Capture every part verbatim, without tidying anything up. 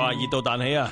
哇，熱到彈起啊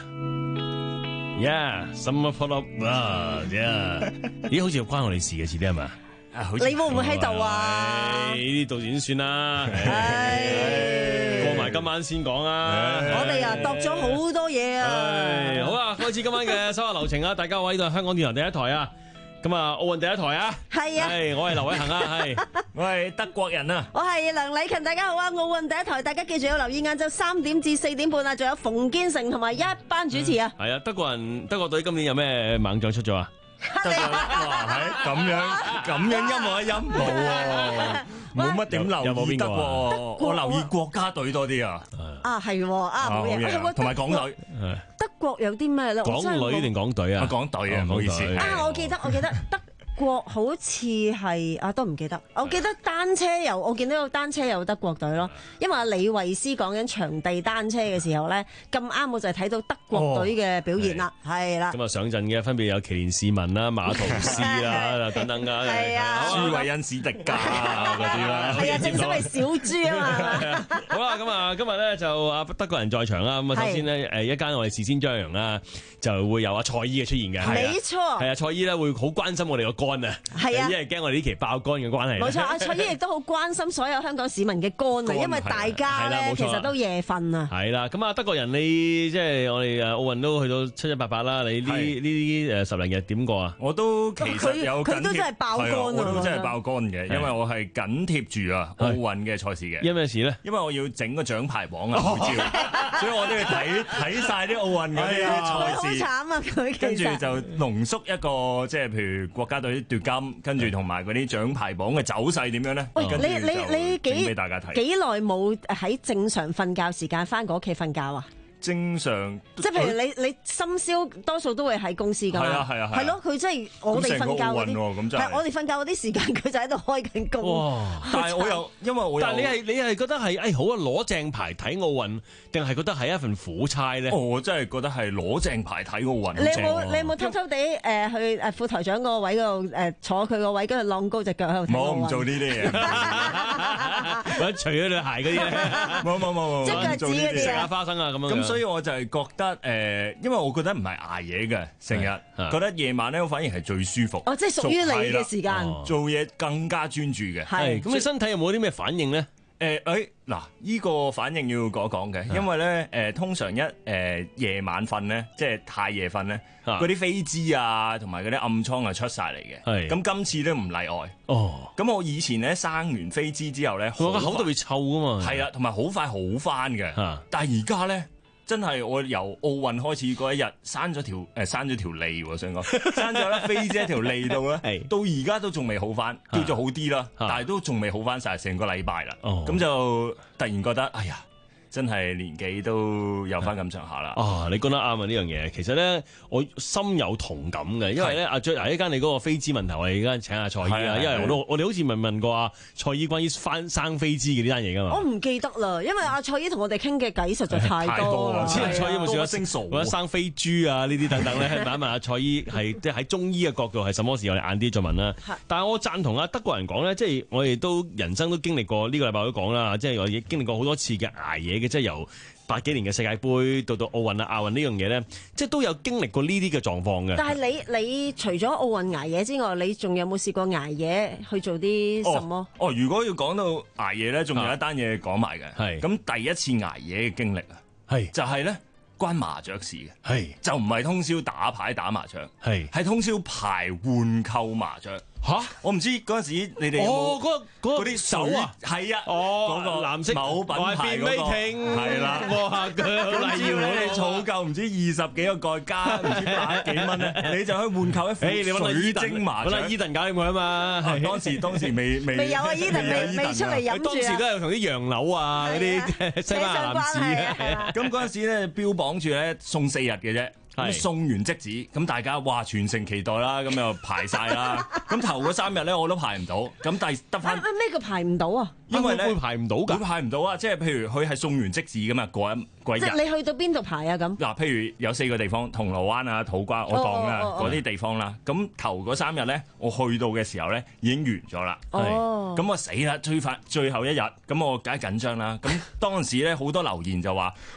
！Yeah，summer put up 啊 ，yeah， 咦，好似關我哋事嘅，遲啲係咪？ 你會唔會喺度啊？ 呢度點算啦？ 唉， 過埋今晚先講啊！ 我哋啊度咗好多嘢啊！ 好啦，開始今晚嘅收下流程啊！大家好，呢度係香港電台第一台啊！咁啊，奧運第一台啊！ 係啊， 係我係劉偉恒啊，係我係德國人啊！ 我係梁禮勤，大家好啊！奧運第一台，大家記住要留意晏晝三點至四點半啊！仲有馮堅成同埋一班主持啊！ 係啊，德國人德國隊今年有咩猛將出咗啊？ 德國哇，係咁樣咁樣一模一樣冇喎，冇乜點留意德國，我留意國家隊多啲啊！ 啊係啊，冇嘢， 同埋港隊。 德國有啲咩咧？ 港女定港隊啊？ 港隊啊，唔好意思。 啊，我記得，我記得德國好似係啊，都唔記得。我記得單車有，我見到有單車有德國隊咯。因為阿李慧詩講緊場地單車嘅時候咧，咁啱我就係睇到德國隊嘅表現啦，係啦。 咁啊上陣嘅分別有奇連士文啦、馬圖斯啦等等噶， 係啊， 舒維恩史迪加啊嗰啲啦， 係啊，正所謂小豬啊嘛。 好啦，咁啊今日咧就啊德國人在場啦，咁啊首先咧誒一間我哋事先張揚啦，就會有阿蔡依嘅出現嘅， 冇錯， 係啊，蔡依咧會好關心我哋個肝啊， 係啊， 因為驚我哋呢期爆肝嘅關係。 冇錯，阿蔡依亦都好關心所有香港市民嘅肝啊，因為大家咧其實都夜瞓啊。 係啦，咁啊德國人你即係我哋誒奧運都去到七七八八啦，你呢呢啲誒十零日點過啊？ 我都其實有緊貼， 佢都真係爆肝啊！ 我都真係爆肝嘅，因為我係緊貼住啊奧運嘅賽事嘅。 因咩事咧？ 因為我要整個獎牌榜啊，每朝，所以我都要睇睇曬啲奧運嗰啲賽事。 好慘啊！佢跟住就濃縮一個即係譬如國家隊奪金，跟住同埋嗰啲獎牌榜嘅走勢點樣咧？ 喂，你你你幾俾大家睇幾耐冇喺正常瞓覺時間翻過屋企瞓覺啊？ 正常， 即係譬如你你深宵多數都會喺公司㗎嘛， 係啊係啊係咯，佢真係我哋瞓覺嗰啲，係我哋瞓覺嗰啲時間，佢就喺度開緊工。 哇！ 但係我又因為我但係你係你係覺得係誒好啊攞正牌睇奧運，定係覺得係一份苦差咧？ 我真係覺得係攞正牌睇奧運。 你有冇你有冇偷偷地誒去誒副台長個位嗰度誒坐佢個位，跟住晾高隻腳喺度睇奧運？ 冇唔做呢啲嘢， 或者除咗對鞋嗰啲咧， 冇冇冇冇， 即係腳趾嗰啲食下花生啊咁樣。 咁所以我就係覺得誒，因為我覺得唔係捱夜嘅，成日覺得夜晚咧，我反而係最舒服。 哦，即係屬於你嘅時間， 做嘢更加專注嘅。 係咁，你身體有冇啲咩反應咧？ 誒誒嗱，依個反應要講講嘅，因為咧誒通常一誒夜晚瞓咧，即係太夜瞓咧，嗰啲飛滋啊同埋嗰啲暗瘡啊出晒嚟嘅。係咁今次都唔例外。哦，咁我以前咧生完飛滋之後咧， 我個口特別臭噶嘛。係啊，同埋好快好翻嘅。但係而家咧。真係我由奧運開始嗰一日生咗條誒生咗條脷喎，想講生咗粒飛滋一條脷度咧，到而家都仲未好翻，叫做好啲啦，但係都仲未好翻晒，成個禮拜啦，咁就突然覺得哎呀〜真係年紀都有翻咁上下啦！ 啊，你講得啱啊！呢樣嘢其實咧，我深有同感嘅，因為咧阿最嗱一間你嗰個飛滋問題，我哋而家請阿蔡依啊，因為我都我哋好似問問過阿蔡依關於翻生飛滋嘅呢單嘢噶嘛。 我唔記得啦，因為阿蔡依同我哋傾嘅偈實在太多啦。 蔡依有冇試過升傻或者生飛豬啊？呢啲等等咧，問一問阿蔡依係即係喺中醫嘅角度係什麼事？我哋晏啲再問啦。但係我贊同阿德國人講咧，即係我哋都人生都經歷過呢個禮拜都講啦，即係我哋經歷過好多次嘅捱夜嘅。即係由八幾年嘅世界盃到到奧運啊、亞運呢樣嘢咧，即係都有經歷過呢啲嘅狀況嘅。但係你你除咗奧運捱夜之外，你仲有冇試過捱夜去做啲什麼？ 哦，哦，如果要講到捱夜咧，仲有一單嘢講埋嘅。係咁、啊、第一次捱夜嘅經歷啊，係就係咧關麻雀事嘅。係就唔係通宵打牌打麻雀，係係通宵排換購麻雀。吓！我唔知嗰陣時你哋有冇嗰嗰啲手啊？係啊！哦，嗰個藍色某品牌嗰個係啦。哇！咁只要你儲夠唔知二十幾個蓋加唔知百幾蚊咧，你就可以換購一副水晶麻雀。 揾阿伊頓搞掂佢啊嘛！ 當時當時未未未有啊！伊頓未未出嚟飲住啊！ 當時都係同啲洋樓啊嗰啲西班牙男士啊。 咁嗰陣時咧標榜住咧送四日嘅啫。咁送完即止，咁大家哇全城期待啦，咁又排晒啦。咁頭嗰三日咧我都排唔到，咁第得翻咩叫排唔到啊？ 因為咧會排唔到㗎， 會排唔到啊！即係譬如佢係送完即止㗎嘛，嗰一嗰一日。 即係你去到邊度排啊？咁嗱， 譬如有四個地方，銅鑼灣啊、土瓜，我當啦嗰啲地方啦。咁頭嗰三日咧，我去到嘅時候咧已經完咗啦。哦，咁我死啦！最快最後一日，咁我梗係緊張啦。咁當時咧好多留言就話：去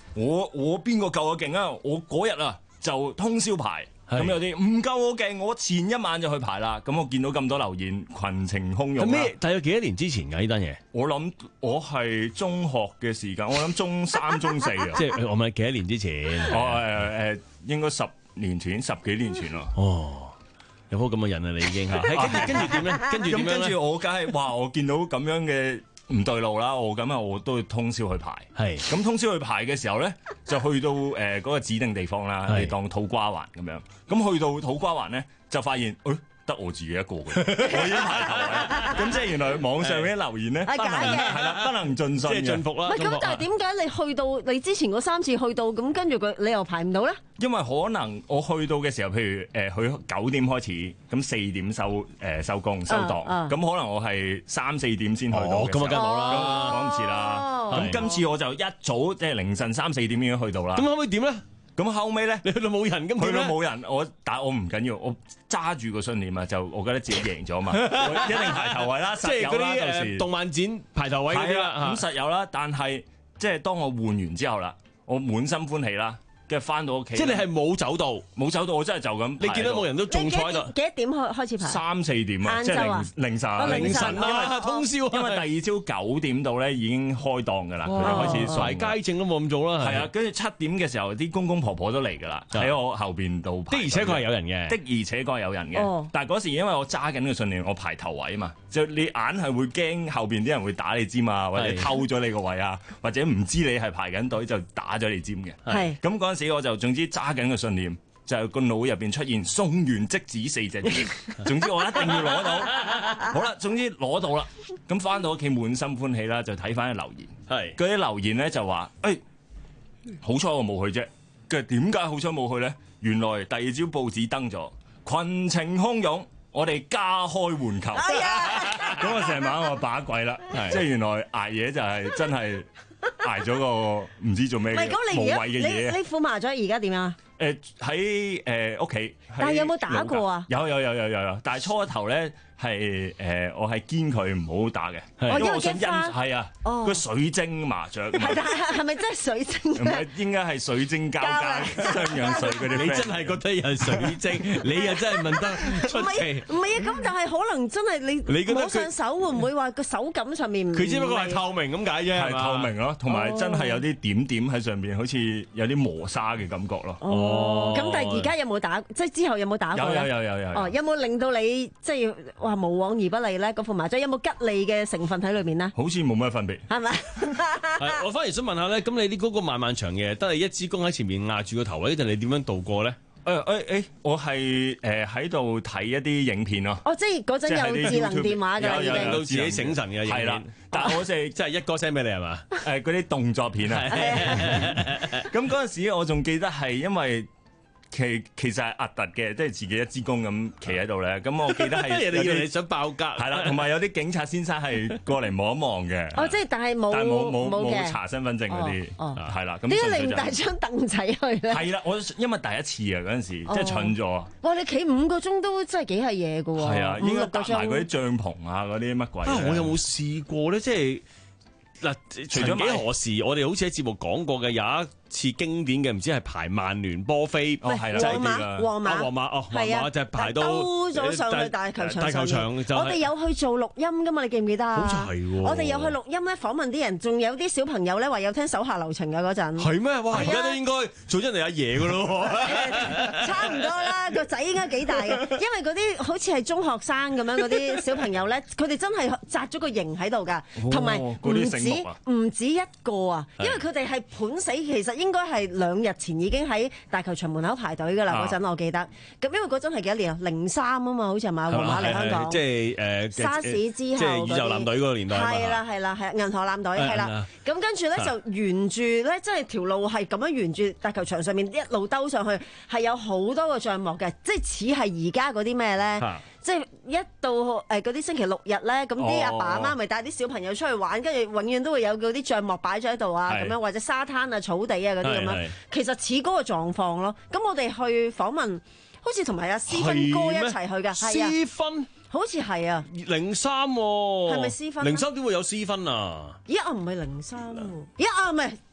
我我邊個夠我勁啊？我嗰日啊就通宵排。咁有啲唔夠我勁，我前一晚就去排啦。咁我見到咁多留言，群情洶湧。 咩？大約幾多年之前㗎呢單嘢？ 我諗我係中學嘅時間，我諗中三、中四啊。 即係我問幾多年之前？ 哦誒誒，應該十年前、十幾年前咯。 哦，有好咁嘅人啊，你已經嚇。跟住跟住點咧？跟住點樣咧？ 跟住我梗係哇！我見到咁樣嘅唔對路啦，我咁啊我都要通宵去排。係咁通宵去排嘅時候咧，就去到誒嗰個指定地方啦，你當土瓜灣咁樣。咁去到土瓜灣咧，就發現誒得我自己一個嘅，我已經排頭位。咁即係原來網上啲留言咧， 係假嘅， 係啦，不能盡信， 即係盡服啦。 唔係咁，但係點解你去到你之前嗰三次去到咁，跟住佢你又排唔到咧？ 因為可能我去到嘅時候，譬如誒佢九點開始，咁四點收誒收工收檔，咁可能我係三四點先去到。 哦，咁啊梗冇啦， 講唔切啦。咁今次我就一早即係凌晨三四點已經去到啦。 咁可唔可以點咧？ 咁後尾咧， 你去到冇人，咁去到冇人，我但係我唔緊要，我揸住個信念啊，就我覺得自己贏咗嘛，我一定排頭位啦， 即係嗰啲誒動漫展排頭位嗰啲啦， 咁實有啦。但係即係當我換完之後啦，我滿心歡喜啦。跟住翻到屋企， 即係你係冇走到， 冇走到，我真係就咁。 你見到冇人都仲坐喺度。 幾多點開開始排？ 三四點啊，即係凌凌晨。 凌晨啊，通宵。 因為第二朝九點到咧已經開檔㗎啦，佢就開始排街症都冇咁早啦。 係啊，跟住七點嘅時候，啲公公婆婆都嚟㗎啦，喺我後邊度排。 的而且確係有人嘅， 的而且確係有人嘅。但係嗰時因為我揸緊個信念，我排頭位啊嘛，就你硬係會驚後邊啲人會打你尖啊，或者偷咗你個位啊，或者唔知你係排緊隊就打咗你尖嘅。 係。 咁嗰陣時我就總之揸緊個信念，就係個腦入邊出現送完即止四隻字。總之我一定要攞到。好啦，總之攞到啦。咁翻到屋企滿心歡喜啦，就睇翻啲留言。係嗰啲留言咧就話：誒、欸，好彩我冇去啫。佢點解好彩冇去咧？原來第二朝報紙登咗，群情洶湧，我哋加開換球。咁我成晚我把鬼啦，即係原來捱夜就係真係。捱咗個唔知做咩嘅無謂嘅嘢。 你你副麻雀而家點啊？ 誒喺誒屋企。 但係有冇打過啊？ 有有有有有有，但係初頭咧係誒我係堅佢唔好打嘅， 因為我想欣係啊個水晶麻雀。 係但係係咪真係水晶？ 唔係應該係水晶交加雙氧水嗰啲。 你真係覺得有水晶，你又真係問得出奇。 唔係啊，咁但係可能真係你摸上手會唔會話個手感上面？ 佢只不過係透明咁解啫， 係透明咯，同埋真係有啲點點喺上邊，好似有啲磨砂嘅感覺咯。 哦，咁但係而家有冇打？即係之後有冇打過？ 有有有有有。 哦，有冇令到你即係話無往而不利咧？嗰副麻雀有冇吉利嘅成分喺裏邊呢？ 好似冇乜分別， 係咪？ 我反而想問下咧，咁你啲嗰個漫漫長夜，得你一支公喺前面壓住個頭位，就你點樣度過咧？ 誒誒誒，我係誒喺度睇一啲影片咯。 哦，即係嗰陣有智能電話㗎，已經令到自己醒神嘅影片。係啦， 但係我哋即係一個 send 俾你係嘛？ 誒，嗰啲動作片啊。咁嗰陣時我仲記得係因為。其其實係核突嘅，即係自己一支公咁企喺度咧。咁我記得係有啲你想爆格， 係啦，同埋有啲警察先生係過嚟望一望嘅。 哦，即係但係冇冇冇冇查身份證嗰啲，係啦。點解你唔帶張凳仔去咧？ 係啦，我因為第一次啊嗰陣時，即係蠢咗。 哇！你企五個鐘都真係幾係嘢㗎喎。係啊，應該搭埋嗰啲帳篷啊，嗰啲乜鬼。 啊！我有冇試過咧？即係嗱，除咗幾何時，我哋好似喺節目講過嘅有一次經典嘅，唔知係排曼聯波飛， 哦係啦，皇馬皇馬皇馬哦，皇馬就係排到兜咗上去大球場。大球場我哋有去做錄音噶嘛？你記唔記得啊？ 好似係喎。 我哋有去錄音咧，訪問啲人，仲有啲小朋友咧話有聽手下留情嘅嗰陣。 係咩？哇！而家都應該做咗你阿爺噶咯。 差唔多啦，個仔應該幾大嘅，因為嗰啲好似係中學生咁樣嗰啲小朋友咧，佢哋真係紮咗個營喺度㗎，同埋唔止唔止一個啊，因為佢哋係盤死，其實應該係兩日前已經喺大球場門口排隊㗎啦。嗰陣我記得，咁因為嗰陣係幾多年啊？零三啊嘛，好似係馬皇馬嚟香港， 即係誒沙士之後， 即係宇宙艦隊嗰個年代啊嘛。 係啦係啦係銀河艦隊係啦，咁跟住咧就沿住咧，即係條路係咁樣沿住大球場上面一路兜上去，係有好多個帳幕嘅，即係似係而家嗰啲咩咧？即係一到誒嗰啲星期六日咧，咁啲阿爸阿媽咪帶啲小朋友出去玩，跟住永遠都會有嗰啲帳幕擺咗喺度啊，咁樣或者沙灘啊、草地啊嗰啲咁樣，其實似嗰個狀況咯。咁我哋去訪問，好似同埋阿思芬哥一齊去㗎，係啊， 思芬好似係啊， 零三喎， 係咪思芬？ 零三點會有思芬啊？ 咦啊，唔係零三喎，咦啊唔係。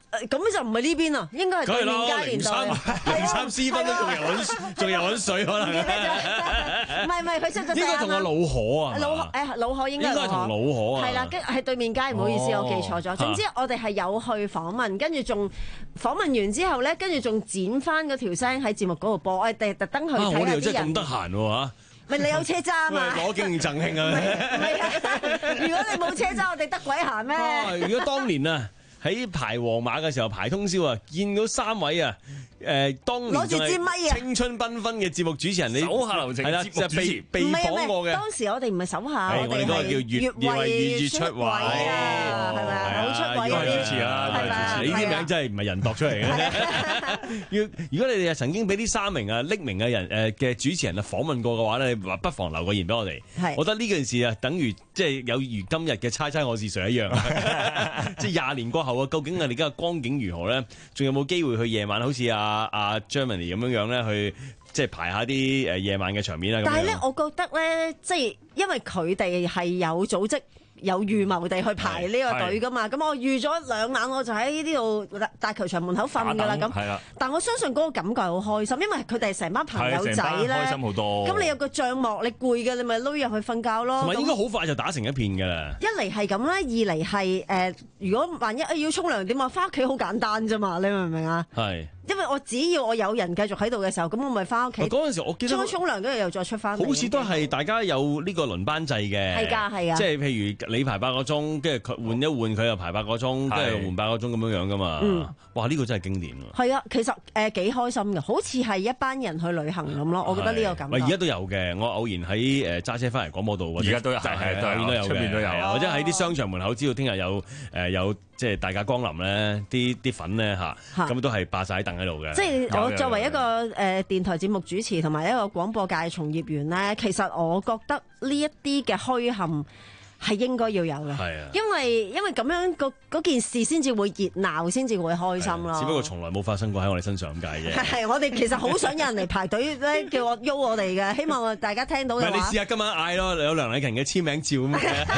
咁就唔係呢邊啊，應該係對面街年代。 零三私分都仲有揾，仲有揾水可能。唔係唔係，佢出咗。 應該同個老河啊。 老河誒，老河應該係。應該同老河啊。 係啦，跟係對面街，唔好意思，我記錯咗。總之我哋係有去訪問，跟住仲訪問完之後咧，跟住仲剪翻嗰條聲喺節目嗰度播，我哋特登去睇下啲人。我哋又真係咁得閒喎嚇。 咪你有車揸啊嘛？ 攞經驗贈慶啊！ 唔係啊！如果你冇車揸，我哋得鬼閒咩？ 如果當年啊喺排皇馬嘅時候排通宵啊，見到三位啊誒，當年攞住支咪啊，青春繽紛嘅節目主持人，你手下留情係啦， 就被被訪過嘅。 當時我哋唔係手下， 我哋係越位越越出位啊，係咪啊？好出位嗰啲主持啊，係咪？你啲名真係唔係人度出嚟嘅。要如果你哋曾經俾呢三名啊匿名嘅人誒嘅主持人啊訪問過嘅話咧，你話不妨留個言俾我哋。係，我覺得呢件事啊，等於即係有如今日嘅猜猜我是誰一樣。即係廿年過後啊，究竟我哋而家嘅光景如何咧？仲有冇機會去夜晚好似阿阿 Germany 咁樣樣咧，去即係排下啲誒夜晚嘅場面啊？ 但係咧，我覺得咧，即係因為佢哋係有組織、有預謀地去排呢個隊噶嘛，咁我預咗兩晚我就喺呢度大球場門口瞓噶啦，咁。但我相信嗰個感覺係好開心，因為佢哋成班朋友仔咧， 開心好多。 咁你有個帳幕，你攰嘅，你咪撈入去瞓覺咯。 同埋應該好快就打成一片㗎啦。 一嚟係咁啦，二嚟係誒，如果萬一誒要沖涼點啊，翻屋企好簡單啫嘛，你明唔明啊？係。因為我只要我有人繼續喺度嘅時候，咁我咪翻屋企。嗰陣時我記得沖沖涼，跟住又再出翻。 好似都係大家有呢個輪班制嘅。 係㗎，係啊。即係譬如你排八個鐘，跟住佢換一換，佢又排八個鐘，跟住換八個鐘咁樣樣㗎嘛。嗯。哇！呢個真係經典喎。係啊，其實誒幾開心嘅，好似係一班人去旅行咁咯。我覺得呢個感覺。 而家都有嘅，我偶然喺誒揸車翻嚟廣播道，而家都有，係係都有，出邊都有，或者喺啲商場門口，知道聽日有誒有即係大駕光臨咧，啲啲粉咧嚇，咁都係霸晒凳喺度嘅。即係我作為一個誒電台節目主持同埋一個廣播界從業員咧，其實我覺得呢一啲嘅虛憾係應該要有嘅，係啊，因為因為咁樣嗰件事先至會熱鬧，先至會開心咯。 只不過從來冇發生過喺我哋身上咁解啫。 係，我哋其實好想有人嚟排隊咧，叫我喐我哋嘅，希望大家聽到嘅話。 你試下今晚嗌咯，有梁禮勤嘅簽名照咁嘅。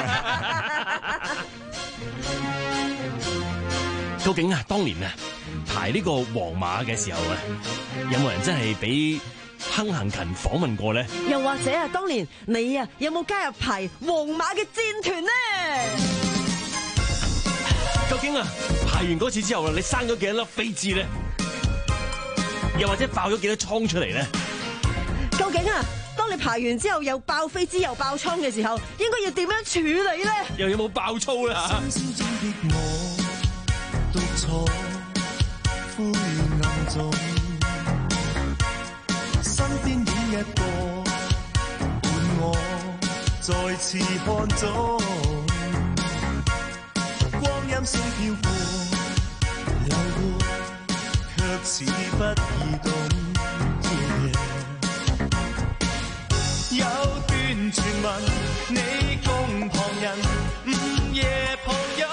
究竟啊，當年啊排呢個皇馬嘅時候啊，有冇人真係俾坑行勤訪問過咧？ 又或者啊，當年你啊有冇加入排皇馬嘅戰團呢？ 究竟啊排完嗰次之後啊，你生咗幾多粒飛枝咧？又或者爆咗幾多瘡出嚟咧？ 究竟啊，當你排完之後又爆飛枝又爆瘡嘅時候，應該要點樣處理咧？ 又有冇爆粗啦？獨坐灰暗中，身邊影一個伴我再次看中，光陰雖飄過流過，卻似不移動。有段傳聞，你共旁人午夜抱擁。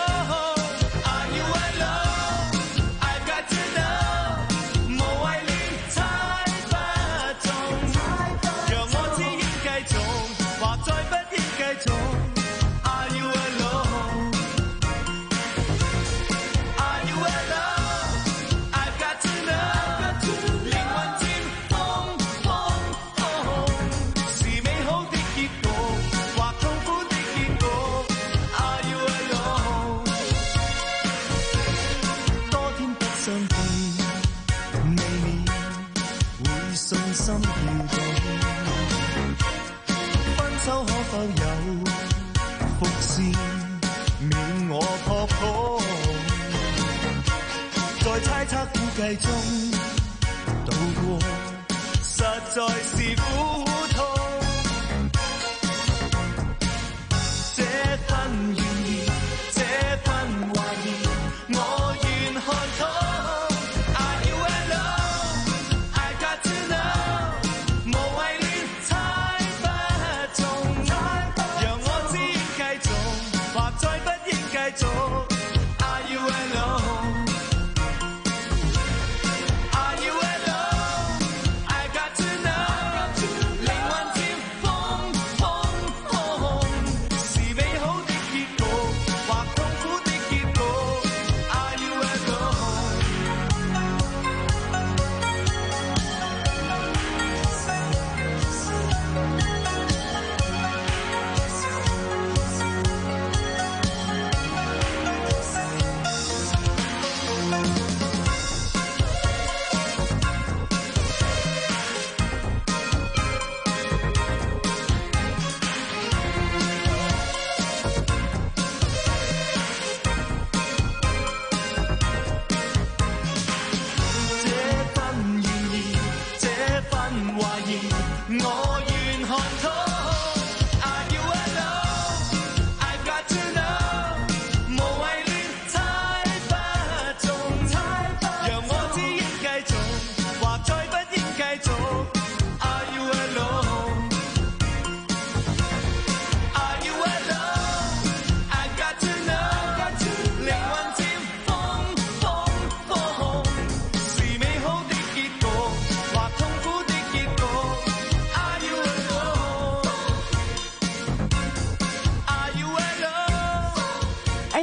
估計中度過，實在是苦痛。這份願意，這份懷疑，我願看透。Are you alone? I got to know。無謂亂猜不中，讓我知應繼續，或再不應繼續。Are you alone？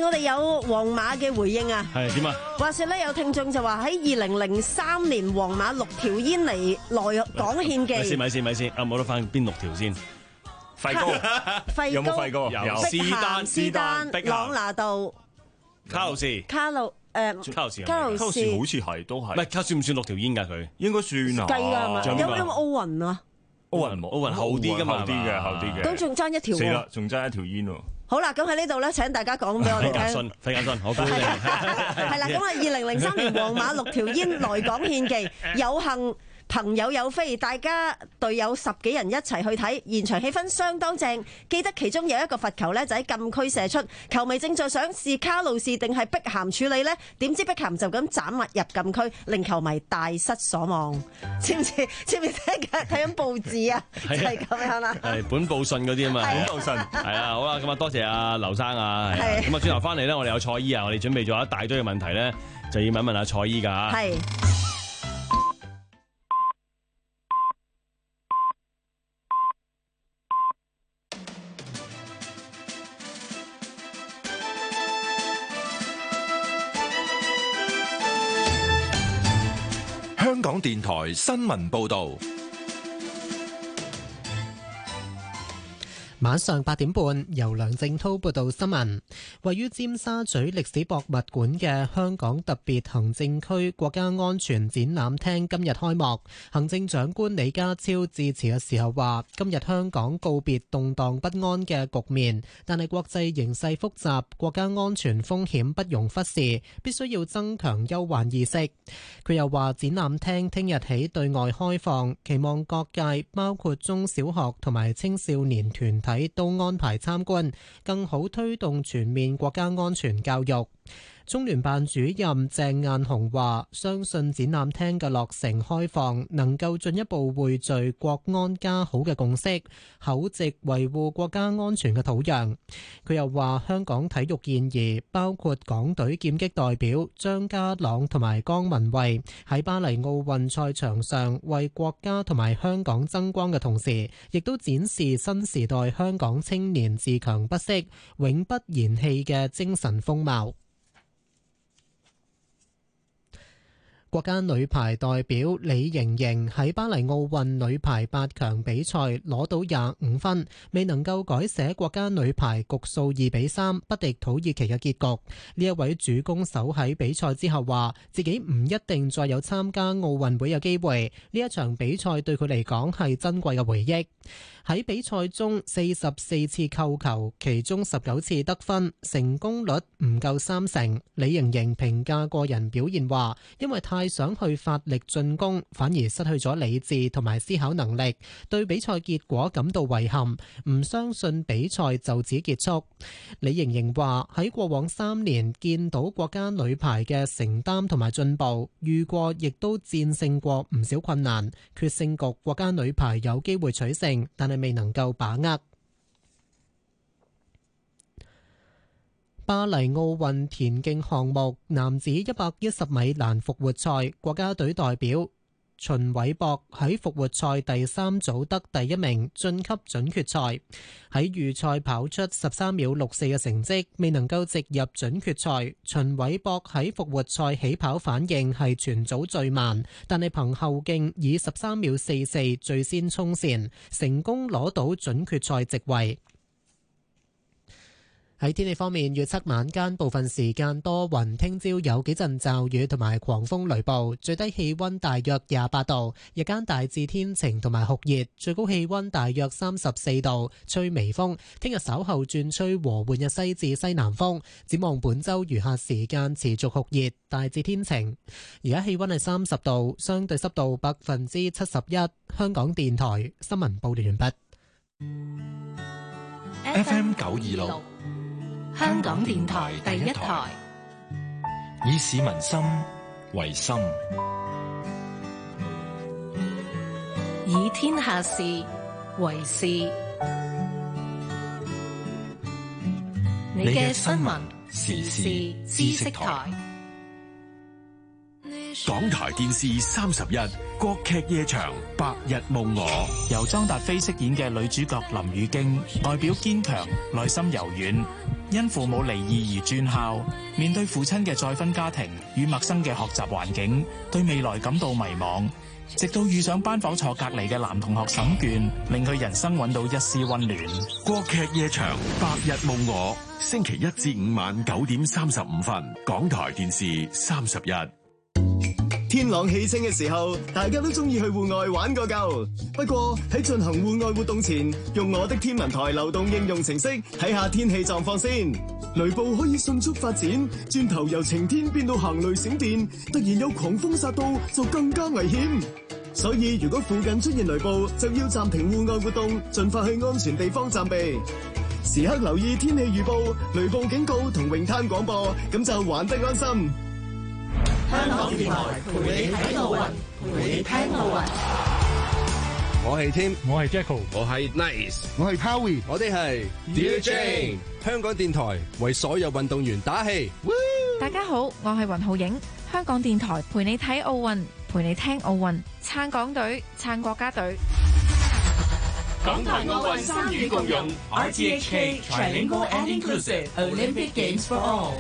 我哋有皇馬嘅回應啊。 係點啊？ 話說咧，有聽眾就話喺二零零三年皇馬六條煙嚟來港獻技。 咪先咪先咪先，啊冇得翻邊六條先？ 費高， 費有冇費高？ 有。 斯丹、斯丹、朗拿度、 卡路士、 卡路誒、 卡路士、 卡路士， 好似係都係。 唔係卡算唔算六條煙㗎？佢應該算啊。 計㗎係嘛？有有冇奧運啊？ 奧運冇， 奧運後啲㗎嘛， 後啲嘅，後啲嘅。 咁仲爭一條喎。 死啦，仲爭一條煙喎。 好啦，咁喺呢度咧，請大家講俾我哋聽。 費格遜，費格遜，我估你係啦，咁啊，二零零三年皇馬六條煙來港獻技，有幸朋友有飛，大家隊友十幾人一齊去睇，現場氣氛相當正。記得其中有一個罰球呢，就喺禁區射出，球迷正在想是卡路士定係碧咸處理呢？點知碧咸就咁斬入入禁區，令球迷大失所望。知唔知？知唔知睇緊睇緊報紙啊？就係咁樣啦。 係本報信嗰啲啊嘛， 本報信係啊，好啦，咁啊多謝阿劉生啊，咁啊轉頭翻嚟咧，我哋有蔡姨啊，我哋準備咗一大堆嘅問題咧，就要問一問阿蔡姨㗎。 係。 香港電台新聞報道， 晚上八點半，由梁正滔報道新聞。位於尖沙咀歷史博物館嘅香港特別行政區國家安全展覽廳今日開幕。行政長官李家超致辭嘅時候話：今日香港告別動盪不安嘅局面，但係國際形勢複雜，國家安全風險不容忽視，必須要增強憂患意識。佢又話：展覽廳聽日起對外開放，期望各界包括中小學同埋青少年團體都安排參觀，更好推動全面國家安全教育。中聯辦主任鄭雁雄話：相信展覽廳嘅落成開放，能夠進一步匯聚國安家好嘅共識，厚植維護國家安全嘅土壤。佢又話：香港體育健兒，包括港隊劍擊代表張家朗同埋江文蔚，喺巴黎奧運賽場上為國家同埋香港爭光嘅同時，亦都展示新時代香港青年自強不息、永不言棄嘅精神風貌。國家女排代表李盈瑩喺巴黎奧運女排八強比賽攞到廿五分，未能夠改寫國家女排局數二比三不敵土耳其嘅結局。呢一位主攻手喺比賽之後話：自己唔一定再有參加奧運會嘅機會，呢一場比賽對佢嚟講係珍貴嘅回憶。喺比賽中四十四次扣球，其中十九次得分，成功率唔夠三成。李盈瑩評價個人表現話：因為太想去發力進攻，反而失去咗理智同埋思考能力，對比賽結果感到遺憾，唔相信比賽就此結束。李盈瑩話：喺過往三年見到國家女排嘅承擔同埋進步，遇過亦都戰勝過唔少困難，決勝局國家女排有機會取勝，但係未能夠把握。巴黎奧運田徑項目男子一百一十米欄復活賽，國家隊代表秦偉博喺復活賽第三組得第一名，晉級準決賽。喺預賽跑出十三秒六四嘅成績，未能夠直入準決賽。秦偉博喺復活賽起跑反應係全組最慢，但係憑後勁以十三秒四四最先衝線，成功攞到準決賽席位。喺天氣方面，預測晚間部分時間多雲，聽朝有幾陣驟雨同埋狂風雷暴，最低氣溫大約廿八度，日間大致天晴同埋酷熱，最高氣溫大約三十四度，吹微風。聽日稍後轉吹和緩嘅西至西南風。展望本周餘下時間持續酷熱，大致天晴。而家氣溫係三十度，相對濕度百分之七十一。香港電台新聞報道完畢。 F M 九二六。 香港電台第一台， 以市民心為心， 以天下事為事。你嘅新聞時事知識台， 港台電視三十一國劇夜場《白日夢我》， 由莊達菲飾演嘅女主角林雨京，外表堅強，內心柔軟。 因父母離異而轉校，面對父親嘅再婚家庭與陌生嘅學習環境，對未來感到迷茫。直到遇上班房坐隔離嘅男同學沈眷，令佢人生揾到一絲溫暖。 國劇夜場，白日夢我，星期一至五晚九點三十五分，港台電視三十一。 天朗氣清嘅時候，大家都中意去戶外玩個夠。不過喺進行戶外活動前，用我的天文台流動應用程式睇下天氣狀況先。雷暴可以迅速發展，轉頭由晴天變到行雷閃電，突然有狂風殺到，就更加危險。所以如果附近出現雷暴，就要暫停戶外活動，盡快去安全地方暫避。時刻留意天氣預報、雷暴警告同泳灘廣播，咁就玩得安心。 香港電台陪你睇奧運，陪你聽奧運。 我係 Tim， 我係 Jacko， 我係 Nice， 我係 Howie， 我哋係 Dear Jane。香港電台為所有運動員打氣。 大家好，我係雲浩影。香港電台陪你睇奧運，陪你聽奧運，撐港隊，撐國家隊。 港台奧運參與共用 ，R T H K Trilingual and Inclusive Olympic Games for All。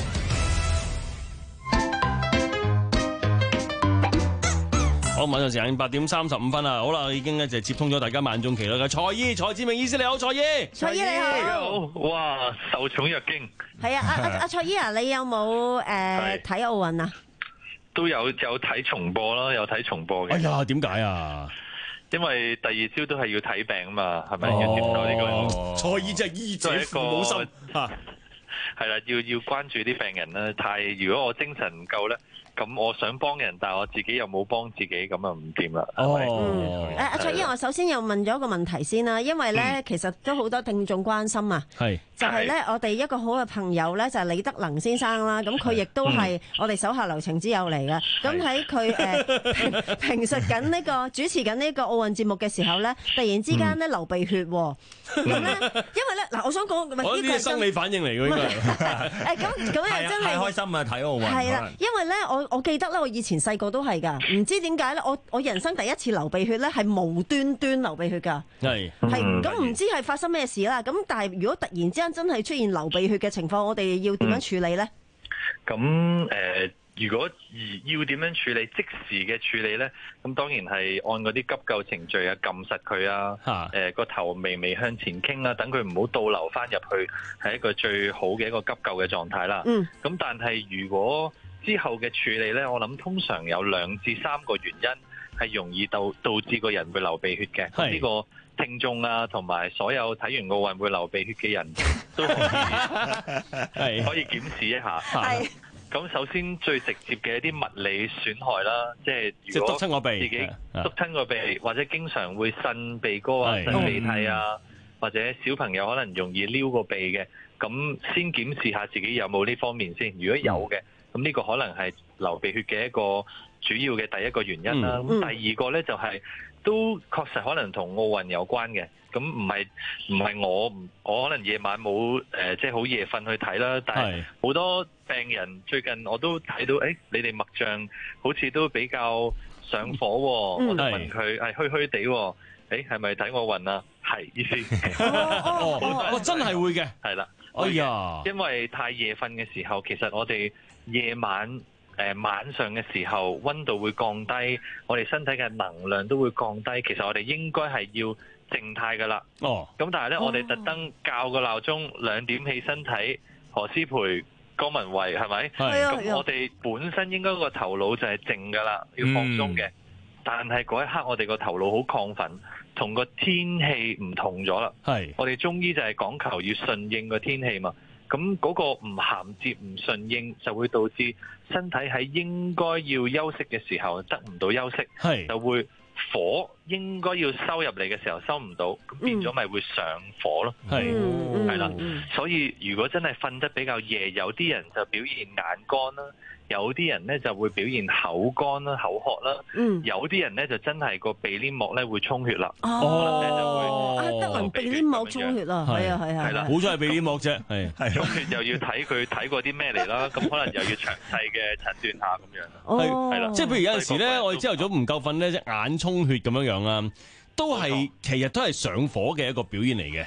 好，晚上時間八點三十五分啦，好啦，已經咧就接通咗大家萬眾期待嘅蔡依、蔡志明醫師，你好，蔡依， 蔡依你好， 你好，哇，受寵若驚。 係啊，阿阿阿蔡依啊，你有冇誒睇奧運啊？ 都有有睇重播啦，有睇重播嘅。 哎呀，點解啊？ 因為第二朝都係要睇病啊嘛，係咪要接受呢個？ 蔡依真係醫者父母心嚇， 係啦，要要關注啲病人啦。太如果我精神唔夠咧。咁我想幫人，但係我自己又冇幫自己，咁啊唔掂啦。 哦，誒阿蔡依，我首先又問咗一個問題先啦，因為咧、嗯、其實都好多聽眾關心啊。係。就係咧，我哋一個好嘅朋友咧，就係李德能先生啦。咁佢亦都係我哋手下留情之友嚟嘅。咁喺佢誒評述緊呢個主持緊呢個奧運節目嘅時候咧，突然之間咧流鼻血。咁咧，因為咧嗱，我想講，唔係呢個係生理反應嚟嘅，應該誒咁咁又真係太開心啊！睇奧運係啦，因為咧，我我記得咧，我以前細個都係㗎，唔知點解咧，我我人生第一次流鼻血咧，係無端端流鼻血㗎。係係咁，唔知係發生咩事啦。咁但係如果突然之間真係出現流鼻血嘅情況，我哋要點樣處理咧？ 咁誒、呃，如果要點樣處理即時嘅處理咧？咁當然係按嗰啲急救程序啊，撳實佢啊，誒個頭微微向前傾啊，等佢唔好倒流翻入去，係一個最好嘅一個急救嘅狀態啦。嗯。咁但係如果之後嘅處理咧，我諗通常有兩至三個原因係容易導導致個人會流鼻血嘅。係。呢個聽眾啊，同埋所有睇完奧運會流鼻血嘅人都可以可以檢視一下。係。咁首先最直接嘅一啲物理損害啦，即係如果自己篤親個鼻，或者經常會擤鼻哥啊、擤鼻涕啊，或者小朋友可能容易撩個鼻嘅，咁先檢視下自己有冇呢方面先。如果有嘅，咁呢個可能係流鼻血嘅一個主要嘅第一個原因啦。咁、嗯、第二個呢，就係、是、都確實可能同奧運有關嘅。咁唔係唔係我我可能夜晚冇誒即係好夜瞓去睇啦，但係好多病人最近我都睇到，誒、欸、你哋脈象好似都比較上火喎、嗯，我就問佢係虛虛地喎，誒係咪睇奧運啊？係意思， 哦哦哦、真係會嘅， 係啦， 哎呀， 因為太夜瞓嘅時候，其實我哋夜晚誒、呃、晚上嘅時候溫度會降低，我哋身體嘅能量都會降低，其實我哋應該係要靜態噶啦，哦，咁但係咧，我哋特登校個鬧鐘兩點起身睇何詩蓓、江文慧，係咪？係啊。咁我哋本身應該個頭腦就係靜噶啦，要放鬆嘅。嗯、但係嗰一刻我哋個頭腦好亢奮，同個天氣唔同咗啦。係。我哋中醫就係講求要順應個天氣嘛。咁嗰個唔銜接、唔順應，就會導致身體喺應該要休息嘅時候得唔到休息，係就會。火應該要收入嚟嘅時候收唔到，咁變咗咪會上火咯。係係啦，所以如果真係瞓得比較夜，有啲人就表現眼乾啦，有啲人咧就會表現口乾啦、口渴啦。嗯，有啲人咧就真係個鼻黏膜咧會充血啦。哦， 啊得能鼻黏膜充血啊，係啊係啊，係啦， 好彩係鼻黏膜啫，係係。 充血又要睇佢睇過啲咩嚟啦，咁可能又要詳細嘅診斷下咁樣。 哦，係啦，即係譬如有陣時咧，我哋朝頭早唔夠瞓咧，隻眼充血咁樣樣啦，都係其實都係上火嘅一個表現嚟嘅。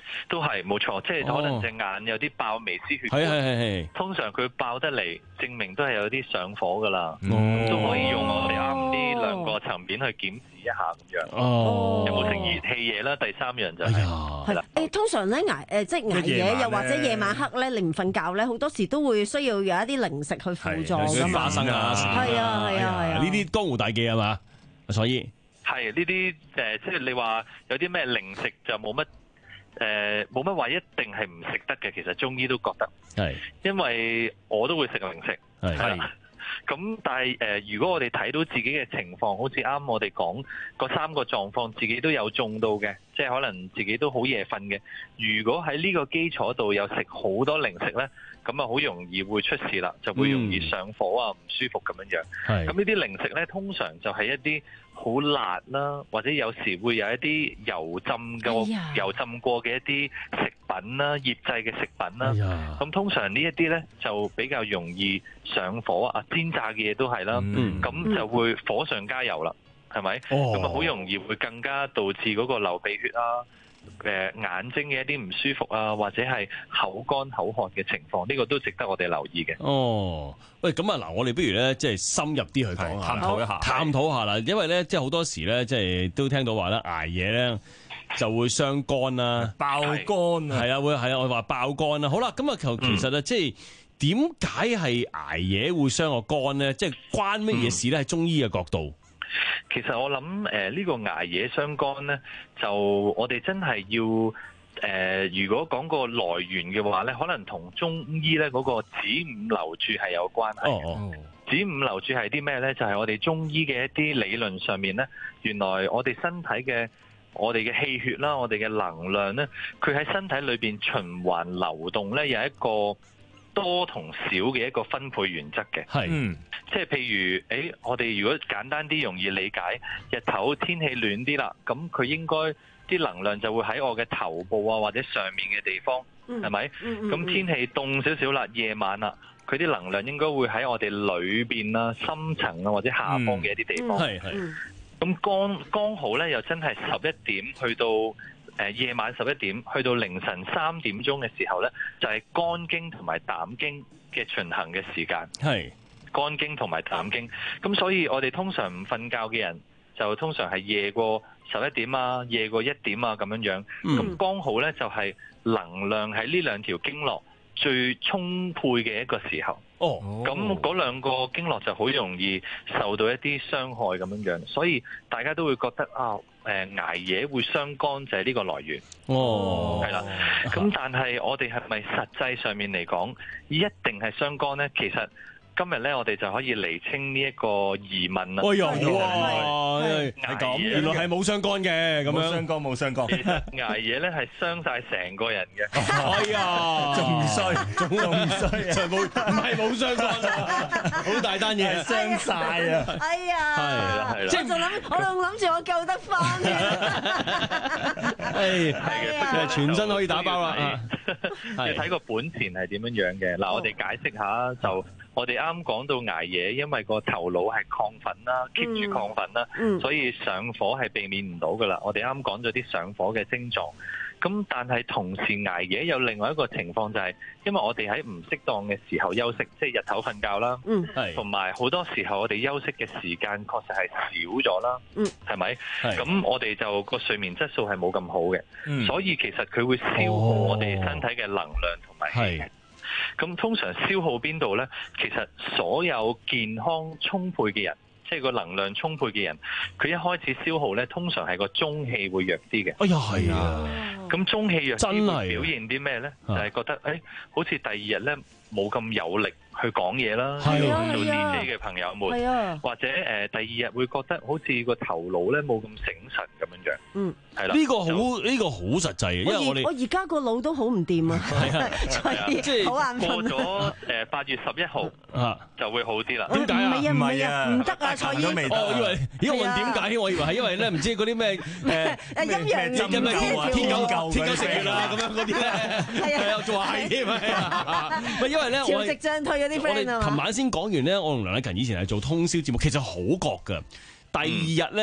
都係冇錯，即係可能隻眼有啲爆微絲血管， 係係係係， 通常佢爆得嚟，證明都係有啲上火噶啦，咁、 哦、 都可以用我哋啱呢兩個層面去檢視一下咁樣。 哦， 有冇食熱氣嘢啦？第三樣就係係啦。 誒，通常咧捱誒即係捱夜，又或者夜晚黑咧，你唔瞓覺咧，好多時都會需要有一啲零食去輔助㗎嘛。 花生啊， 係啊係啊係啊， 呢啲江湖大忌係嘛？所以係呢啲誒，即係你話有啲咩零食就冇乜。誒冇乜話一定係唔食得嘅，其實中醫都覺得係，因為我都會食零食係啦。咁但係誒、呃，如果我哋睇到自己嘅情況，好似啱我哋講嗰三個狀況，自己都有中到嘅，即係可能自己都好夜瞓嘅。如果喺呢個基礎度有食好多零食咧，咁啊好容易會出事啦，就會容易上火啊，唔舒服咁樣樣。咁呢啲零食咧，通常就係一啲好辣啦，或者有時會有一啲油浸過、哎、油浸過嘅一啲食品啦、醃製嘅食品啦。咁、哎、通常呢一啲咧就比較容易上火啊，煎炸嘅嘢都係啦。咁、嗯、就會火上加油啦，係咪？咁啊好容易會更加導致嗰個流鼻血啊。誒眼睛嘅一啲唔舒服啊，或者係口乾口渴嘅情況，呢、這個都值得我哋留意嘅。 哦，喂，咁啊嗱，我哋不如咧，即係深入啲去講下，探討一下，探討下啦。因為咧，即係好多時咧，即係都聽到話咧，捱夜咧就會傷肝啦， 爆肝啊， 係啊，會係啊，我話爆肝啦。好啦，咁啊，求其實咧，即係點解係捱夜會傷個肝咧？即係關乜嘢事咧？喺中醫嘅角度。 其實我諗誒呢個捱夜傷肝咧，就我哋真係要誒、呃，如果講個來源嘅話咧，可能同中醫咧嗰個子午流注係有關係嘅。哦哦，子午流注係啲咩咧？就係、是、我哋中醫嘅一啲理論上面咧，原來我哋身體嘅我哋嘅氣血啦，我哋嘅能量咧，佢喺身體裏邊循環流動咧，有一個多同少嘅一個分配原則嘅。係，嗯。即係譬如，誒、欸，我哋如果簡單啲容易理解，日頭天氣暖啲啦，咁佢應該啲能量就會喺我嘅頭部啊或者上面嘅地方，係咪？咁、嗯嗯、天氣凍少少啦，夜晚啦，佢啲能量應該會喺我哋裏邊啊、深層啊或者下方嘅一啲地方。係、嗯、係。咁剛剛好咧，又真係十一點去到誒、呃、夜晚十一點，去到凌晨三點鐘嘅時候咧，就係、是、肝經同埋膽經嘅循行嘅時間。係。肝經同埋膽經，咁所以我哋通常唔瞓覺嘅人，就通常係夜過十一點啊，夜過一點啊咁樣樣。咁剛好咧就係能量喺呢兩條經絡最充沛嘅一個時候。哦，咁嗰兩個經絡就好容易受到一啲傷害咁樣樣，所以大家都會覺得啊，誒捱夜會傷肝就係呢個來源。哦，係啦。咁但係我哋係咪實際上面嚟講一定係傷肝咧？其實今日咧，我哋就可以釐清呢一個疑問啦。哎呀，哇，係咁，原來係冇傷肝嘅，咁樣。冇傷肝，冇傷肝。其實捱夜咧係傷晒成個人嘅。哎呀，仲衰，仲衰，就冇，唔係冇傷肝啊，好大單嘢，傷晒啊！哎呀，係啦係啦，即係仲諗，我仲諗住我救得翻嘅。係係嘅，全身可以打包啦。你睇個本錢係點樣樣嘅？嗱，我哋解釋下就。我哋啱講到捱夜，因為個頭腦係亢奮啦 ，keep 住亢奮啦，嗯、所以上火係避免唔到噶啦。我哋啱講咗啲上火嘅症狀，咁但係同時捱夜有另外一個情況就係、是，因為我哋喺唔適當嘅時候休息，即係日頭瞓覺啦，同埋好多時候我哋休息嘅時間確實係少咗啦，係咪、嗯？咁我哋就個睡眠質素係冇咁好嘅，嗯、所以其實佢會消耗我哋身體嘅能量同埋氣。咁通常消耗邊度呢？其實所有健康充沛嘅人，即係個能量充沛嘅人，佢一開始消耗呢，通常係個中氣會弱啲嘅。哎呀，係啊！咁中氣弱啲會表現啲咩呢？就係、是、覺得誒、哎，好似第二日呢冇咁有力去講嘢啦。係啊，做 D J 嘅朋友們，係啊，或者誒、呃、第二日會覺得好似個頭腦呢冇咁醒神咁樣樣。嗯。係啦，呢個好呢個好實際嘅，因為我哋我而家個腦都好唔掂啊，係啊，即係好眼瞓。過咗誒八月十一號啊，就會好啲啦。點解啊？唔係啊，唔得啊，蔡醫生。我以為，咦？我問點解？我以為係因為咧，唔知嗰啲咩誒誒陰陽陰咩舊啊，天九舊天九食月啦，咁樣嗰啲咧，係啊，仲話係添啊。唔係因為咧，我潮汐漲退嗰啲 friend 啊嘛。琴晚先講完咧，我同梁禮勤以前係做通宵節目，其實好覺㗎。第二日咧。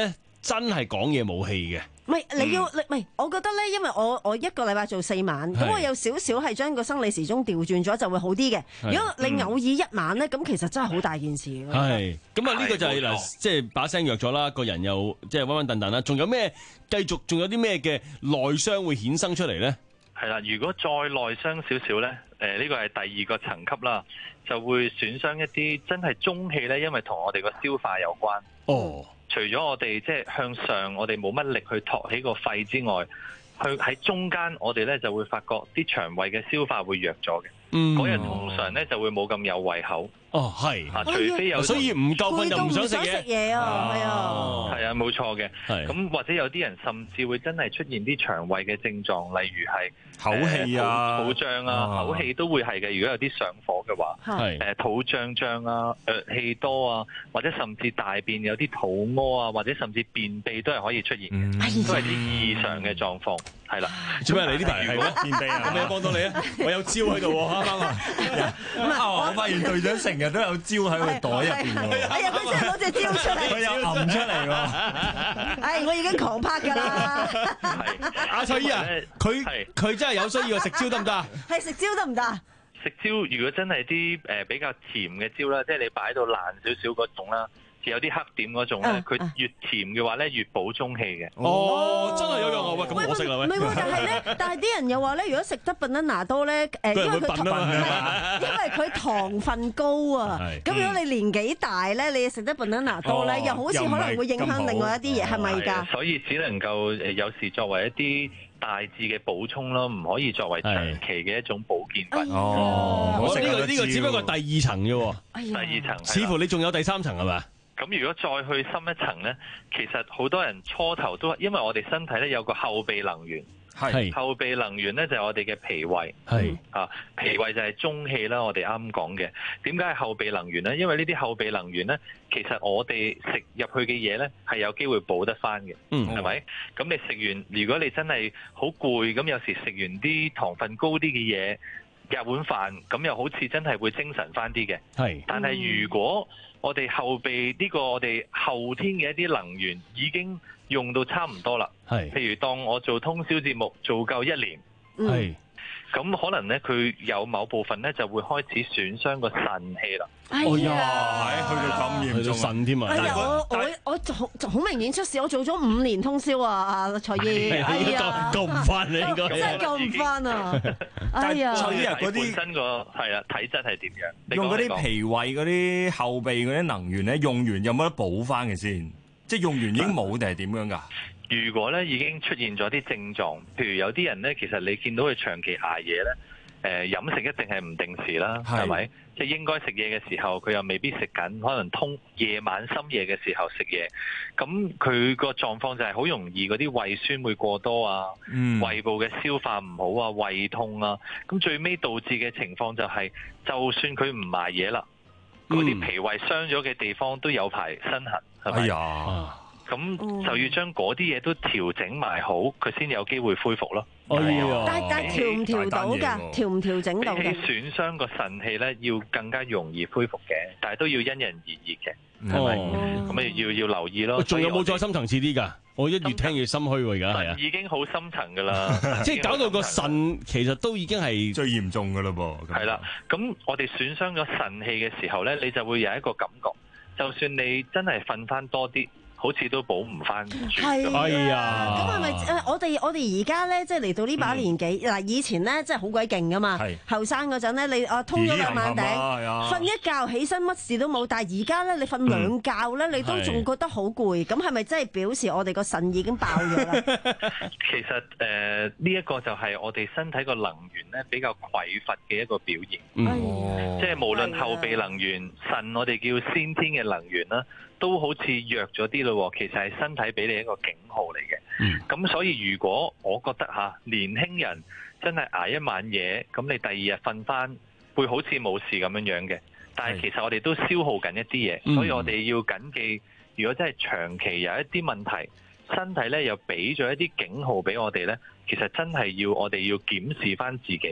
真係講嘢冇氣嘅。 唔係你要，唔係我覺得咧，因為我我一個禮拜做四晚，咁我有少少係將個生理時鐘調轉咗，就會好啲嘅。如果你偶爾一晚咧，咁其實真係好大件事。 係咁啊！呢個就係嗱，即係把聲弱咗啦，個人又即係溫溫頓頓啦。仲有咩繼續？仲有啲咩嘅內傷會衍生出嚟咧？ 係啦，如果再內傷少少咧，誒呢個係第二個層級啦，就會損傷一啲真係中氣咧，因為同我哋個消化有關。 哦。 除咗我哋即係向上，我哋冇乜力去托起個肺之外，去喺中間我哋咧就會發覺啲腸胃嘅消化會弱咗嘅。嗯，嗰日通常咧就會冇咁有胃口。 哦，係啊，除非有， 所以唔夠瞓就唔想食嘢啊，係啊， 係啊，冇錯嘅。咁或者有啲人甚至會真係出現啲腸胃嘅症狀，例如係口氣啊、 肚脹啊、口氣都會係嘅。如果有啲上火嘅話，誒肚脹脹啊、誒氣多啊，或者甚至大便有啲肚屙啊，或者甚至便秘都係可以出現嘅，都係啲異常嘅狀況。係啦， 做咩你呢排係咩便秘啊？有咩幫到你啊？我有招喺度喎，啱啱啊！ 我發現隊長成日都有招喺個袋入邊喎。 哎呀，佢真係攞隻招出嚟， 佢有揞出嚟喎。 哎，我已經狂拍㗎啦。 阿蔡姨啊，佢佢真係有需要食蕉得唔得啊？ 係食蕉得唔得？ 食蕉如果真係啲誒比較甜嘅蕉啦，即係你擺到爛少少嗰種啦。有啲黑點嗰種咧，佢越甜嘅話咧，越補中氣嘅。 哦，真係有用啊！喂，咁我食啦喂。 唔係喎，但係咧，但係啲人又話咧，如果食得 banana 多咧，誒，因為佢因為佢糖分高啊。咁如果你年紀大咧，你食得 banana 多咧，又好似可能會影響另外一啲嘢，係咪㗎？ 所以只能夠誒有時作為一啲大致嘅補充咯，唔可以作為長期嘅一種保健品。 哦，我呢個呢個只不過第二層嘅喎。 第二層， 似乎你仲有第三層係咪？ 咁如果再去深一層咧，其實好多人初頭都因為我哋身體咧有個後備能源，係後備能源咧就係我哋嘅脾胃，係啊脾胃就係中氣啦。我哋啱講嘅點解係後備能源咧？因為呢啲後備能源咧，其實我哋食入去嘅嘢咧係有機會補得翻嘅，嗯，係咪？咁你食完，如果你真係好攰，咁有時食完啲糖分高啲嘅嘢，入碗飯，咁又好似真係會精神翻啲嘅，係。但係如果我哋後備呢個我哋後天嘅一啲能源已經用到差唔多啦，係。譬如當我做通宵節目做夠一年，係。咁可能咧佢有某部分咧就會開始損傷個腎氣啦。 哎呀， 係去到咁嚴重腎添啊！ 哎呀，我我我好好明顯出事，我做咗五年通宵啊，蔡姨，哎呀， 救唔翻你應該， 真係救唔翻啊！哎呀， 蔡姨啊，嗰啲本身個係啊體質係點樣？ 用嗰啲脾胃嗰啲後備嗰啲能源咧，用完有冇得補翻嘅先？即係用完已經冇定係點樣㗎？ 如果咧已經出現咗啲症狀，譬如有啲人咧，其實你見到佢長期捱夜咧，誒、呃、飲食一定係唔定時啦，係咪？即係應該食嘢嘅時候，佢又未必食緊，可能通夜晚深夜嘅時候食嘢，咁佢個狀況就係好容易嗰啲胃酸會過多啊，嗯、胃部嘅消化唔好啊，胃痛啊，咁最尾導致嘅情況就係、是，就算佢唔捱夜啦，嗰啲、嗯、脾胃傷咗嘅地方都有排身痕，係咪？哎呀！咁就要將嗰啲嘢都調整埋好，佢先有機會恢復咯。 哎呀！但係但係調唔調到㗎？調唔調整到嘅？ 比起損傷個腎氣咧，要更加容易恢復嘅，但係都要因人而異嘅，係咪？咁咪要要留意咯。 仲有冇再深層次啲㗎？我一越聽越心虛喎，而家係啊！ 已經好深層㗎啦， 即係搞到個腎其實都已經係最嚴重㗎啦噃。 係啦，咁我哋損傷咗腎氣嘅時候咧，你就會有一個感覺，就算你真係瞓翻多啲，好似都補唔翻住。 係啊，咁係咪誒？我哋我哋而家咧，即係嚟到呢把年紀嗱，嗯、以前咧真係好鬼勁噶嘛。後生嗰陣咧，你啊通咗兩晚頂，瞓一覺起身乜事都冇。但係而家咧，你瞓兩覺咧，嗯、你都仲覺得好攰。咁係咪真係表示我哋個腎已經爆咗啦？ 其實誒呢一個就係我哋身體個能源咧比較匱乏嘅一個表現。嗯哦、即係無論後備能源、腎，我哋叫先天嘅能源啦。都好似弱咗啲咯，其實係身體俾你一個警號嚟嘅。咁、嗯、所以如果我覺得嚇年輕人真係捱一晚夜，咁你第二日瞓翻會好似冇事咁樣樣嘅。但係其實我哋都消耗緊一啲嘢，嗯、所以我哋要緊記，如果真係長期有一啲問題，身體咧又俾咗一啲警號俾我哋咧，其實真係要我哋要檢視翻自己。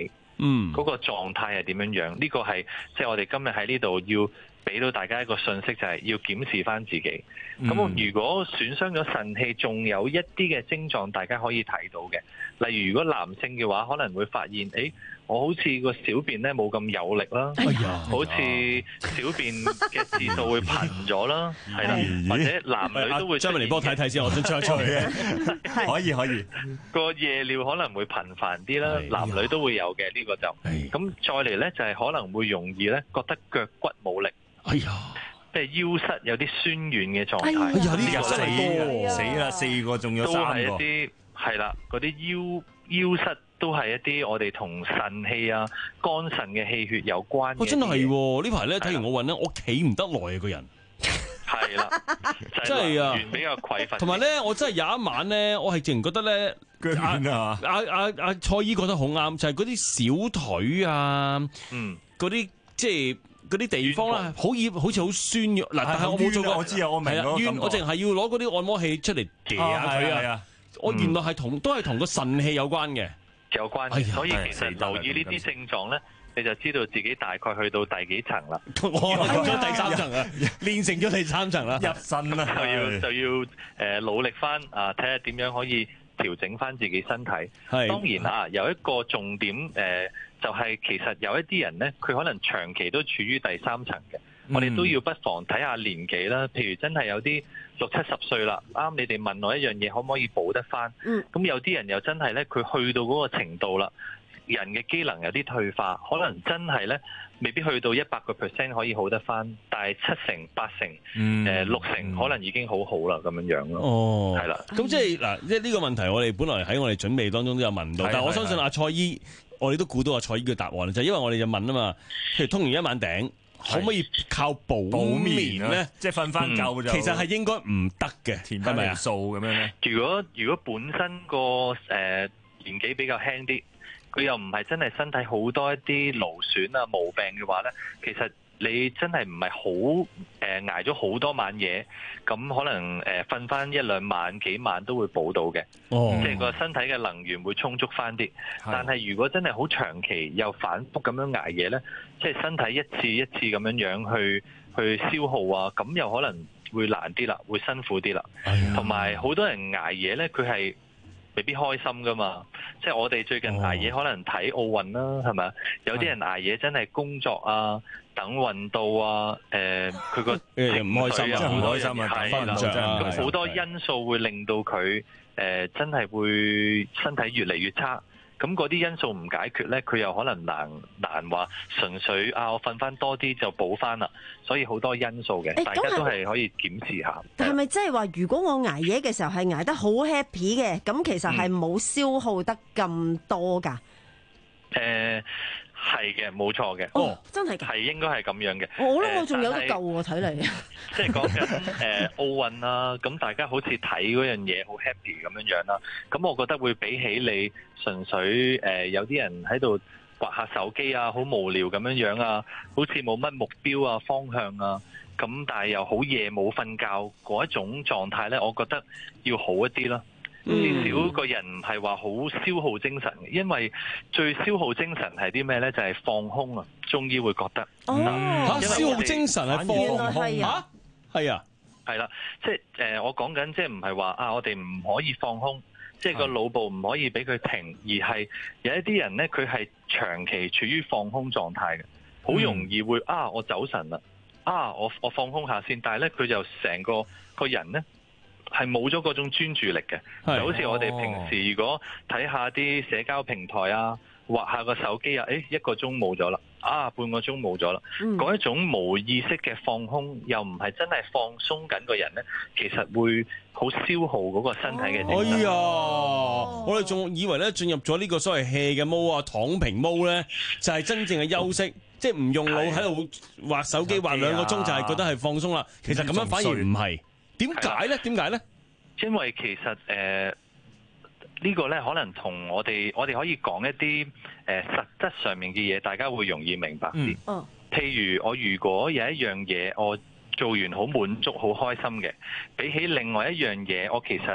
嗯，嗰個狀態係點樣樣？呢個係即係我哋今日喺呢度要俾到大家一個訊息，就係要檢視翻自己。咁、嗯、如果損傷咗腎氣，仲有一啲嘅症狀，大家可以睇到嘅。例如如果男性嘅話，可能會發現，誒，我好似個小便咧冇咁有力啦，哎、好似小便嘅次數會頻咗啦，係啦，或者男女都會。 張文嚟幫我睇睇先，我想吹一吹嘅。可以可以。 個夜尿可能會頻繁啲啦，男女都會有嘅，呢、呢個就。咁再嚟咧，就係可能會容易咧覺得腳骨冇力。哎呀！即係腰膝有啲酸軟嘅狀態。哎呀！呢個真係死啦，四個仲有三個。 都係一啲係啦，嗰啲腰腰膝都係一啲我哋同腎氣啊、肝腎嘅氣血有關嘅。 哦，真係喎！呢排咧睇完我運咧，我企唔得耐啊個人。 係啦， 真係啊， 比較匱乏。 同埋咧，我真係有一晚咧，我係淨覺得咧， 腳軟啊！ 阿阿阿蔡姨覺得好啱，就係嗰啲小腿啊，嗯，嗰啲即係。嗰啲地方咧，好熱，好似好酸嘅。嗱，但係我冇做過， 我知啊，我明嗰個感覺。 我淨係要攞嗰啲按摩器出嚟夾下佢啊。我原來係同都係同個腎氣有關嘅， 有關嘅。所以其實留意呢啲症狀咧，你就知道自己大概去到第幾層啦。 我去咗第三層啊，練成咗第三層啦， 入身啦， 就要就要誒努力翻啊，睇下點樣可以調整翻自己身體。當然啊，有一個重點誒。就係其實有一啲人呢，佢可能長期都處於第三層嘅，嗯、我哋都要不妨睇下年紀啦。譬如真係有啲六七十歲啦，啱你哋問我一樣嘢，可唔可以補得翻？咁、嗯、有啲人又真係呢，佢去到嗰個程度啦，人嘅機能有啲退化，可能真係呢，未必去到一百個 percent 可以好得翻，但係七成、八成、誒、嗯呃、六成可能已經好好啦，咁樣樣咯。哦，係啦。 咁即係嗱，即係呢個問題，我哋本來喺我哋準備當中都有問到，但係我相信阿蔡姨。我哋都估到阿蔡姨嘅答案啦，就係因為我哋就問啊嘛，譬如通完一晚頂，可唔可以靠補眠咧？ 即係瞓翻夠就。 其實係應該唔得嘅， 填翻條數咁樣咧。 如果如果本身個誒、呃、年紀比較輕啲，佢又唔係真係身體好多一啲勞損啊毛病嘅話咧，其實。你真係唔係好誒捱咗好多晚夜，咁可能誒瞓翻一兩晚幾晚都會補到嘅，哦、即係個身體嘅能源會充足翻啲。但係如果真係好長期又反覆咁樣捱夜咧，即係身體一次一次咁樣樣去去消耗啊，咁又可能會難啲啦，會辛苦啲啦。同埋好多人捱夜咧，佢係未必開心噶嘛。即係我哋最近捱夜可能睇奧運啦，係咪啊？有啲人捱夜真係工作啊，等運到啊，誒佢個誒唔開心啊，唔開心啊， 係啦，咁好多因素會令到佢誒、呃、真係會身體越嚟越差。咁嗰啲因素唔解決咧，佢又可能難難話純粹啊，我瞓翻多啲就補翻啦。所以好多因素嘅，大家都係可以檢視下。 但係咪即係話，如果我捱夜嘅時候係捱得好 happy 嘅，咁其實係冇消耗得咁多㗎？誒、 嗯。係嘅，冇錯嘅。 哦，真係㗎， 係應該係咁樣嘅。 我諗我仲有得救喎，睇嚟。 即係講緊誒奧運啦，咁大家好似睇嗰樣嘢好 happy 咁樣樣啦。咁我覺得會比起你純粹誒、呃、有啲人喺度滑下手機啊，好無聊咁樣樣啊，好似冇乜目標啊、方向啊，咁但係又好夜冇瞓覺嗰一種狀態咧，我覺得要好一啲啦。至少個人唔係話好消耗精神嘅，因為最消耗精神係啲咩咧？就係、是、放空啊！中醫會覺得哦，嚇消耗精神係放空嚇，係啊， 係啦，即係誒，我講緊即係唔係話啊，我哋唔可以放空，即係個腦部唔可以俾佢停，而係有一啲人咧，佢係長期處於放空狀態嘅，好容易會啊，我走神啦，啊，我我放空下先，但係咧佢就成個個人咧。係冇咗嗰種專注力嘅，就好似我哋平時如果睇下啲社交平台啊，畫下個手機啊，誒一個鐘冇咗啦，啊半個鐘冇咗啦，嗰、嗯、一種無意識嘅放空，又唔係真係放鬆緊個人咧，其實會好消耗嗰個身體嘅精神。 哎呀，哦、我哋仲以為咧進入咗呢個所謂 hea 嘅毛啊、躺平毛咧，就係、是、真正嘅休息，嗯、即係唔用腦喺度畫手機畫兩個鐘就係覺得係放鬆啦。其實咁樣反而唔係。點解咧？點解咧？ 因為其實誒、呃這個、呢個咧，可能同我哋我哋可以講一啲誒、呃、實質上面嘅嘢，大家會容易明白啲。嗯。譬如我如果有一樣嘢，我做完好滿足、好開心嘅，比起另外一樣嘢，我其實誒、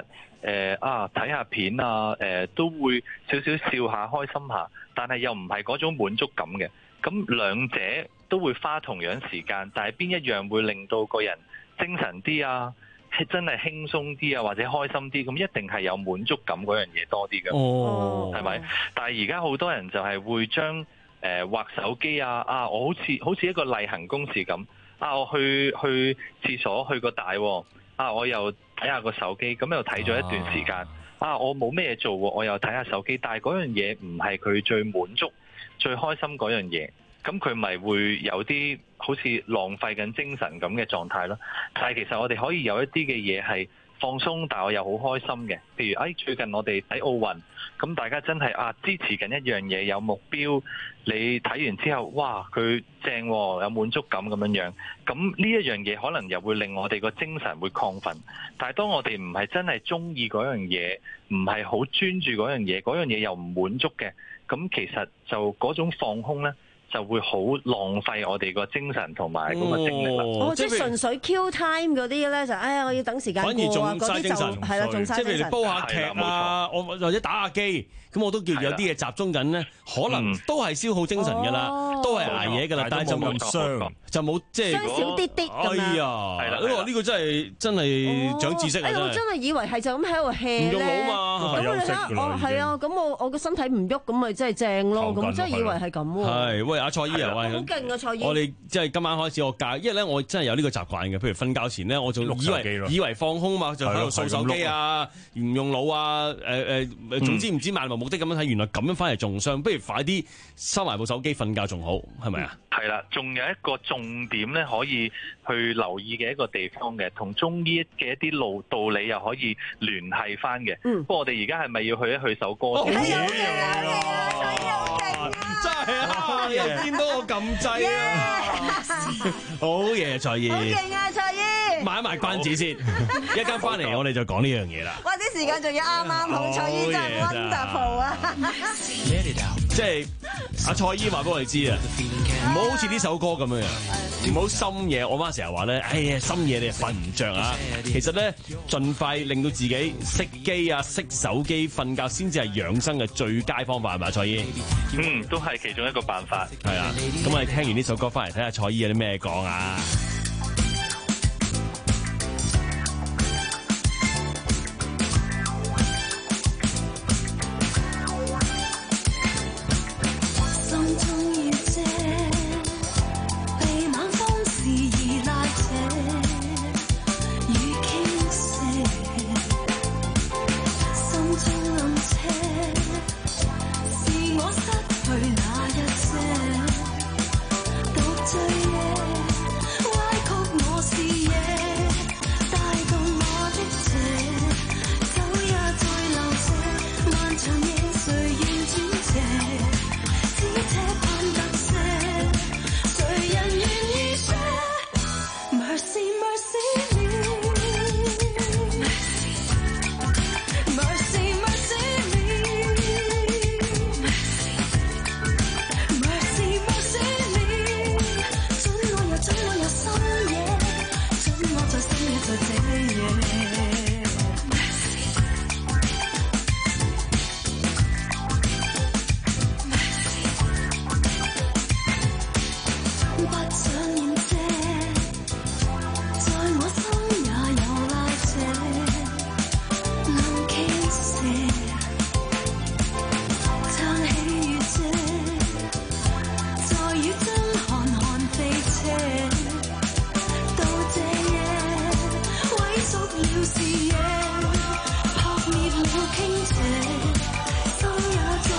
誒啊睇下片啊，誒、呃、都會少少笑下開心下，但係又唔係嗰種滿足感嘅。咁兩者都會花同樣時間，但係邊一樣會令到個人精神啲啊？係真係輕鬆啲啊，或者開心啲，咁一定係有滿足感嗰樣嘢多啲嘅， 哦， 係咪？但係而家好多人就係會將誒畫手機啊，啊，我好似好似一個例行公事咁，啊，我去去廁所去個大，啊，我又睇下個手機，咁又睇咗一段時間，啊，我冇咩嘢做，我又睇下手機，但係嗰樣嘢唔係佢最滿足、最開心嗰樣嘢。咁佢咪會有啲好似浪費緊精神咁嘅狀態咯。但係其實我哋可以有一啲嘅嘢係放鬆，但我又好開心嘅。譬如誒、哎，最近我哋睇奧運，咁大家真係啊支持緊一樣嘢，有目標。你睇完之後，哇，佢正、哦，有滿足感咁樣樣。咁呢一樣嘢可能又會令我哋個精神會亢奮。但係當我哋唔係真係中意嗰樣嘢，唔係好專注嗰樣嘢，嗰樣嘢又唔滿足嘅，咁其實就嗰種放空呢，就會好浪費我哋個精神同埋嗰個精力啦。 哦，即係純粹 Q time 嗰啲咧，就哎呀，我要等時間過啊，嗰啲就係啦，仲嘥精神。 即係譬如你煲下劇啊，我或者打下機，咁我都叫有啲嘢集中緊咧，可能都係消耗精神㗎啦，都係捱夜㗎啦，但係就冇傷，就冇即係傷少啲啲咁樣。 哎呀，係啦，呢個真係真係長知識啊！ 哎，我真係以為係就咁喺度 hea 咧。唔用腦嘛，咁你睇下，哦係啊，咁我我個身體唔喐，咁咪真係正咯。咁真係以為係咁喎。係，喂，阿蔡姨啊，喂， 好勁啊，蔡姨！ 我哋即係今晚開始我教，因為咧我真係有呢個習慣嘅，譬如瞓覺前咧，我就以為以為放空嘛，就喺度掃手機啊，唔用腦啊，誒誒，總之唔知漫無目的咁樣睇，原來咁樣翻嚟仲傷，不如快啲收埋部手機瞓覺仲好，係咪啊？ 係啦，仲有一個重點咧，可以去留意嘅一個地方嘅，同中醫嘅一啲路道理又可以聯繫翻嘅。嗯，不過我哋而家係咪要去一去首歌先？ 係啊，係啊，係啊，蔡姨好勁啊！ 真係啊，又見到我撳掣啊！好嘢，蔡姨！ 好勁啊，蔡姨！ 買一買關子先，一間翻嚟我哋就講呢樣嘢啦。 哇！啲時間仲要啱啱好，蔡姨真係 wonderful 啊！ 即係阿蔡姨話俾我哋知啊，唔好好似呢首歌咁樣樣，唔好深夜。我媽成日話咧，哎呀，深夜你瞓唔着啊！其實咧，盡快令到自己熄機啊、熄手機瞓覺，先至係養生嘅最佳方法，係咪啊，蔡姨？ 嗯，都係其中一個辦法。 係啊，咁我哋聽完呢首歌翻嚟睇下蔡姨有啲咩講啊！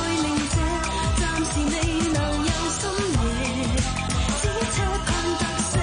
暫時未能有深夜，只奢盼得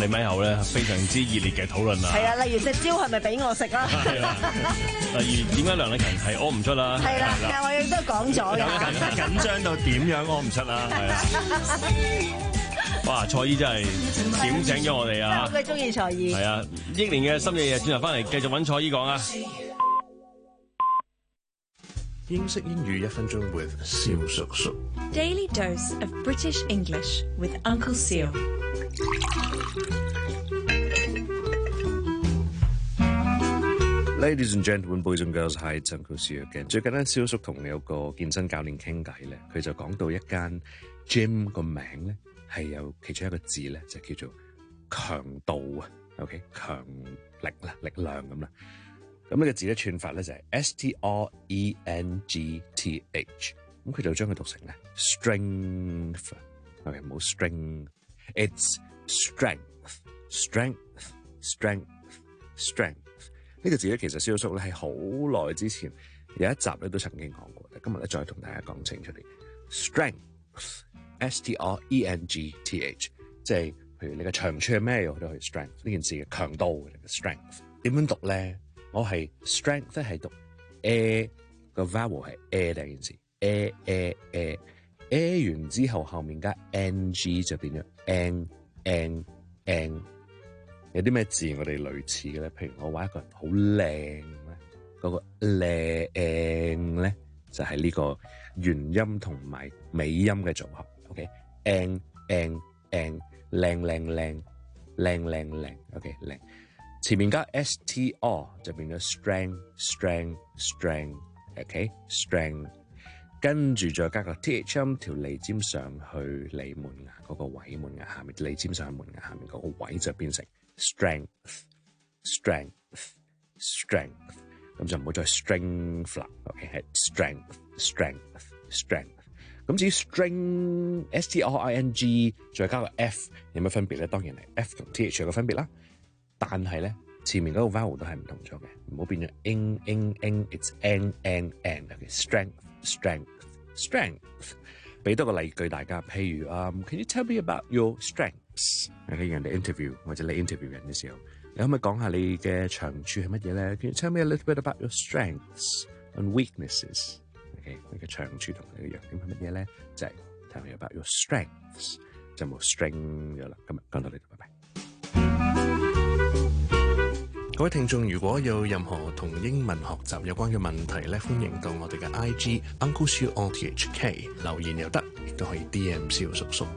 哋咪後咧非常之熱烈嘅討論啊。 係啊，例如隻蕉係咪俾我食啦？ 係啦。例如點解梁麗勤係屙唔出啦？ 係啦，但係我亦都講咗嘅。 緊緊張到點樣屙唔出啦？係啊。 哇！蔡姨真係點醒咗我哋啊！ 我好中意蔡姨。 係啊，憶年嘅深夜夜轉頭翻嚟繼續揾蔡姨講啊！ 英式英語一分鐘 with 蕭叔叔。 Daily dose of British English with Uncle Seal。 Ladies and gentlemen, boys and girls, hi, it's Uncle Seal again。最近咧，蕭叔同有個健身教練傾偈咧，佢就講到一間 gym 個名咧係有其中一個字咧就叫做強度啊 ，OK， 強力啦，力量咁啦。咁呢個字咧串法咧就係 S T R E N G T H， 咁佢就將佢讀成咧 strength，OK， 冇 string，it's strength，strength，strength，strength。呢個字咧其實蕭叔咧係好耐之前有一集咧都曾經講過，今日咧再同大家講清楚啲 strength。S T R E N G T H， 即係譬如你嘅長處係咩，我都去 strength 呢件事嘅強度嘅 strength。點樣讀咧？我係 strength 咧係讀 a 個 vowel 係 a 第一件事 a a a a 完之後後面加 ng 就變咗 n n n。有啲咩字我哋類似嘅咧？譬如我話一個人好靚咧，嗰、那個靚咧就係呢個元音同埋尾音嘅組合。OK，ang ang ang， 靚靚靚，靚靚靚 ，OK 靚，前面加 str 就變咗 strength strength strength，OK strength， 跟住再加個 th 音條脷尖上去脷門牙嗰個位，門牙下面脷尖上去門牙下面嗰個位就變成 strength strength strength， 咁就唔好再 strength 啦 ，OK 係 strength strength strength。咁至於 string S T R I N G 再加個 F 有乜分別咧？當然係 F 同 T H 有個分別啦。但係咧前面嗰個 vowel 都係唔同咗嘅，唔好變咗 ing ing ing，it's n n n。OK strength strength strength。俾多個例句大家，譬如啊、um, ，Can you tell me about your strengths？ 喺人哋 interview 或者你 interview 人嘅時候，你可唔可以講下你嘅長處係乜嘢咧 ？Can you tell me a little bit about your strengths and weaknesses？OK， 你嘅長處同你嘅弱點係乜嘢咧？就係 tell me about your strengths， 就冇 string 咗啦。今日講到呢度，拜拜。各位聽眾，如果有任何同英文學習有關嘅問題咧，歡迎到我哋嘅 I G Uncle Siu O T H K 留言又得，亦都可以 D M 蕭叔叔。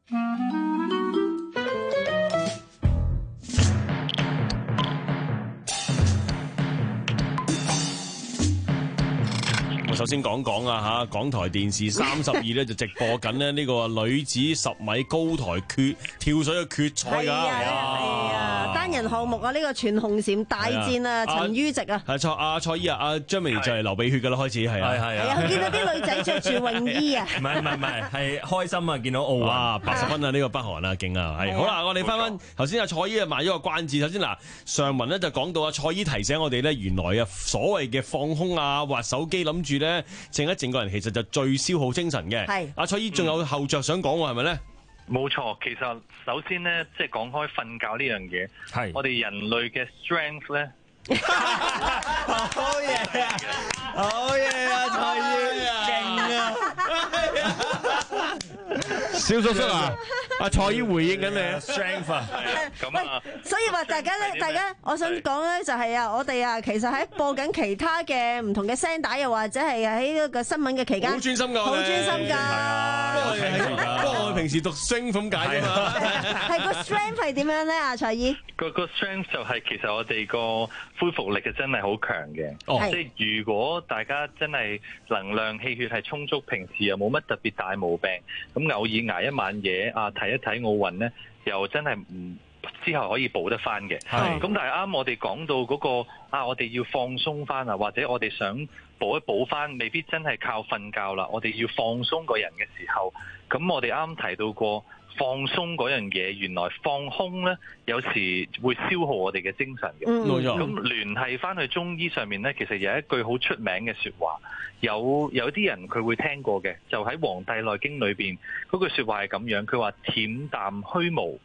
首先講講啊嚇，港台電視三十二咧就直播緊咧呢個女子十米高台決跳水嘅決賽㗎。係啊， 係啊，單人項目啊，呢個全紅嬋大戰啊，陳于直啊。係蔡阿蔡姨啊，阿張明就係流鼻血㗎啦，開始係啊。 係係啊，我見到啲女仔着住泳衣啊。 唔係唔係唔係，係開心啊！見到奧運八十分啊，呢個北韓啊，勁啊，係。好啦，我哋翻翻頭先阿蔡姨啊賣咗個關子。首先嗱，上文咧就講到阿蔡姨提醒我哋咧，原來啊所謂嘅放空啊，滑手機諗住咧靜一靜個人，其實就最消耗精神嘅。係阿蔡姨仲有後着想講喎，係咪咧？ 冇錯，其實首先咧，即係講開瞓覺呢樣嘢，係我哋人類嘅 strength 咧。 好嘢啊！好嘢啊！蔡姨勁啊！ 蕭叔叔啊，阿蔡姨回應緊你啊 ，strength 啊， 咁啊， 所以話大家咧，大家我想講咧就係啊，我哋啊其實喺播緊其他嘅唔同嘅聲帶，又或者係喺呢個新聞嘅期間， 好專心㗎， 好專心㗎。 不過我平時讀 strength 咁解啫嘛。 係個 strength 係點樣咧？阿蔡姨個個 strength 就係其實我哋個恢復力嘅真係好強嘅。哦，即係如果大家真係能量氣血係充足，平時又冇乜特別大毛病，咁偶爾捱一晚夜啊，睇一睇奧運咧，又真係唔之後可以補得翻嘅。係咁，但係啱我哋講到嗰個啊，我哋要放鬆翻啊，或者我哋想補一補翻，未必真係靠瞓覺啦。我哋要放鬆個人嘅時候，咁我哋啱提到過放鬆嗰樣嘢，原來放空咧，有時會消耗我哋嘅精神嘅。冇錯。咁聯繫翻去中醫上面咧，其實有一句好出名嘅説話，有有啲人佢會聽過嘅，就喺《黃帝內經》裏邊嗰句説話係咁樣，佢話恬淡虛無，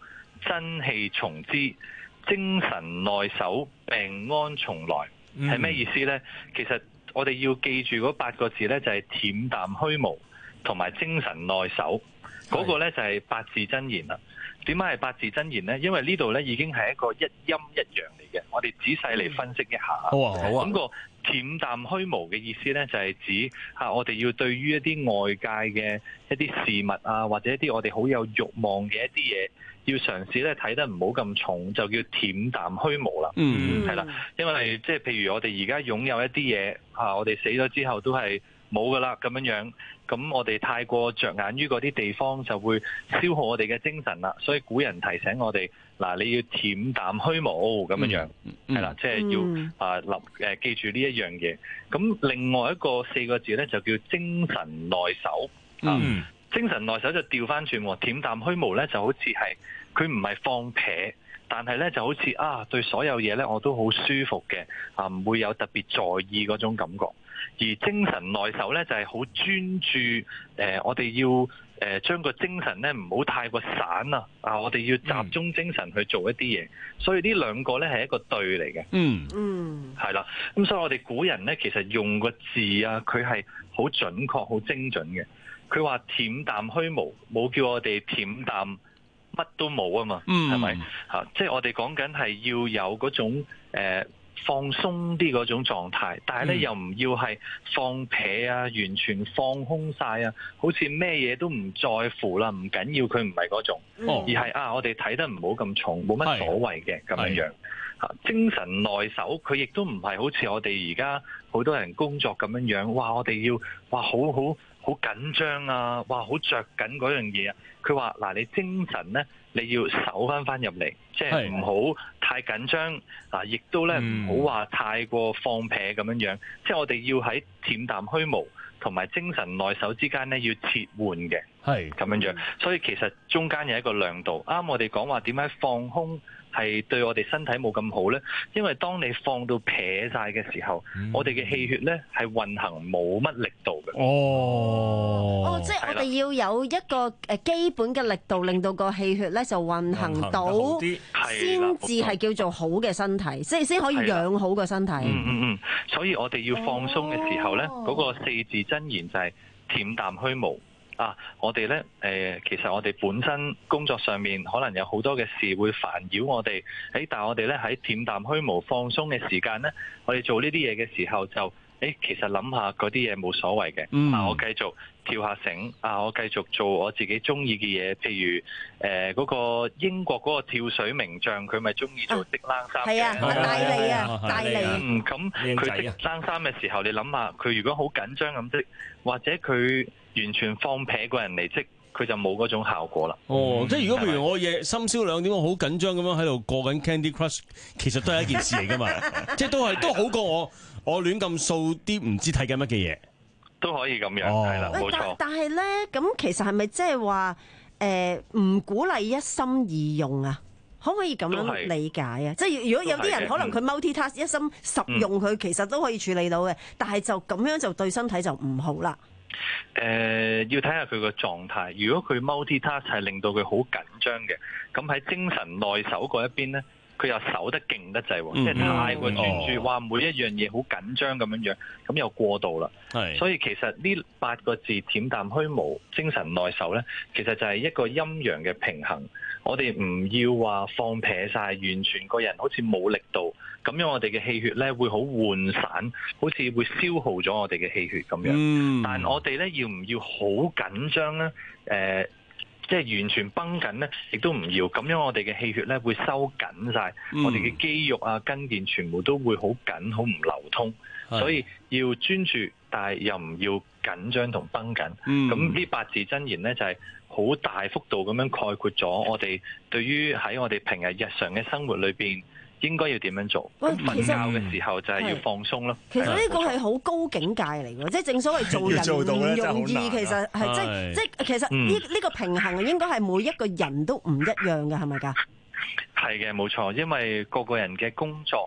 真氣從之，精神內守，病安從來。係咩意思呢？其實我哋要記住嗰八個字呢，就係恬淡虛無同埋精神內守。嗰個呢就係八字真言啦。點解係八字真言呢？因為呢度呢已經係一個一陰一陽嚟嘅。我哋仔細嚟分析一下。好啊，好啊。咁個恬淡虛無嘅意思呢，就係指嚇我哋要對於一啲外界嘅一啲事物啊，或者一啲我哋好有慾望嘅一啲嘢，要嘗試咧睇得唔好咁重，就叫恬淡虛無啦。嗯，係啦，因為即係譬如我哋而家擁有一啲嘢嚇，我哋死咗之後都係冇噶啦咁樣樣。咁我哋太過着眼於嗰啲地方，就會消耗我哋嘅精神啦。所以古人提醒我哋，嗱，你要恬淡虛無咁樣樣，係啦，即係要啊立誒記住呢一樣嘢。咁另外一個四個字咧就叫精神內守。嗯，精神內守就調翻轉，恬淡虛無咧就好似係佢唔係放撇，但係咧就好似啊對所有嘢咧我都好舒服嘅，啊唔會有特別在意嗰種感覺。而精神內守咧就係好專注，誒、呃、我哋要誒、呃、將個精神咧唔好太過散啊，啊我哋要集中精神去做一啲嘢，所以呢兩個咧係一個對嚟嘅。嗯嗯，係啦，咁所以我哋古人咧其實用個字啊，佢係好準確、好精準嘅。佢話恬淡虛無，冇叫我哋恬淡乜都冇啊嘛，係咪嚇？即係我哋講緊係要有嗰種誒、呃放鬆啲嗰種狀態，但係咧、嗯、又唔要係放撇啊，完全放空晒啊，好似咩嘢都唔在乎啦，唔緊要，佢唔係嗰種，嗯、而係啊，我哋睇得唔好咁重，冇乜所謂嘅咁樣樣。嚇，精神內守，佢亦都唔係好似我哋而家好多人工作咁樣樣，哇！我哋要哇好好好緊張啊，哇好着緊嗰樣嘢啊。佢話嗱，你精神咧，你要守翻翻入嚟，即係唔好太緊張啊，亦都咧唔好話太過放撇咁樣樣。即係我哋要喺恬淡虛無同埋精神內守之間咧，要切換嘅，係咁樣樣。所以其實中間有一個亮度。啱我哋講話點解放空係對我哋身體冇咁好咧？因為當你放到撇晒嘅時候，嗯、我哋嘅氣血咧係運行冇乜力度嘅。 哦，哦，即係我哋要有一個誒基本嘅力度，令到個氣血咧就運行到，先至係叫做好嘅身體，即係先可以養好個身體。 嗯嗯嗯，所以我哋要放鬆嘅時候咧，嗰、哦、個四字真言就係恬淡虛無。啊！我哋咧誒，其實我哋本身工作上面可能有好多嘅事會煩擾我哋，誒，但係我哋咧喺恬淡虛無放鬆嘅時間咧，我哋做呢啲嘢嘅時候就誒，其實諗下嗰啲嘢冇所謂嘅。嗯、啊，我繼續跳下繩，啊，我繼續做我自己中意嘅嘢，譬如誒嗰、呃嗰個英國嗰個跳水名將，佢咪中意做織冷衫嘅？係啊， 大利啊，大利。 嗯，咁佢織冷衫嘅時候，你諗下，佢如果好緊張咁織，或者佢完全放撇個人嚟織，佢就冇嗰種效果啦。 哦，即係如果譬如我夜深宵兩點，我好緊張咁樣喺度過緊 Candy Crush， 其實都係一件事嚟噶嘛。即係都係都好過我我亂咁掃啲唔知睇緊乜嘅嘢， 都可以咁樣係啦，冇錯。 但但係咧，咁其實係咪即係話誒唔鼓勵一心二用啊？可唔可以咁樣理解啊？即係如果有啲人可能佢 multitask 一心十用，佢其實都可以處理到嘅，嗯、但係就咁樣就對身體就唔好啦。 誒、呃，要睇下佢個狀態。如果佢 multitask 係令到佢好緊張嘅，咁喺精神內守嗰一邊咧，佢又守得勁得滯，嗯、即係太過專注，話、哦、每一樣嘢好緊張咁樣樣，咁又過度啦。係，所以其實呢八個字恬淡虛無、精神內守咧，其實就係一個陰陽嘅平衡。我哋唔要話放撇晒，完全個人好似冇力度，咁樣我哋嘅氣血咧會好渙散，好似會消耗咗我哋嘅氣血咁樣。嗯、但我哋咧要唔要好緊張咧？誒、呃，即係完全繃緊咧，亦都唔要。咁樣我哋嘅氣血咧會收緊晒，嗯、我哋嘅肌肉啊、筋腱全部都會好緊、好唔流通。所以要專注，但係又唔要緊張同繃緊。咁呢八字真言咧就係、是。好大幅度咁樣概括咗我哋對於喺我哋平日日常嘅生活裏邊應該要點樣做。瞓覺嘅時候就係要放鬆咯。 其實呢個係好高境界嚟嘅，即係正所謂做人唔容易。其實係即係即係其實呢呢個平衡應該係每一個人都唔一樣嘅，係咪㗎？ 係嘅，冇錯，因為個個人嘅工作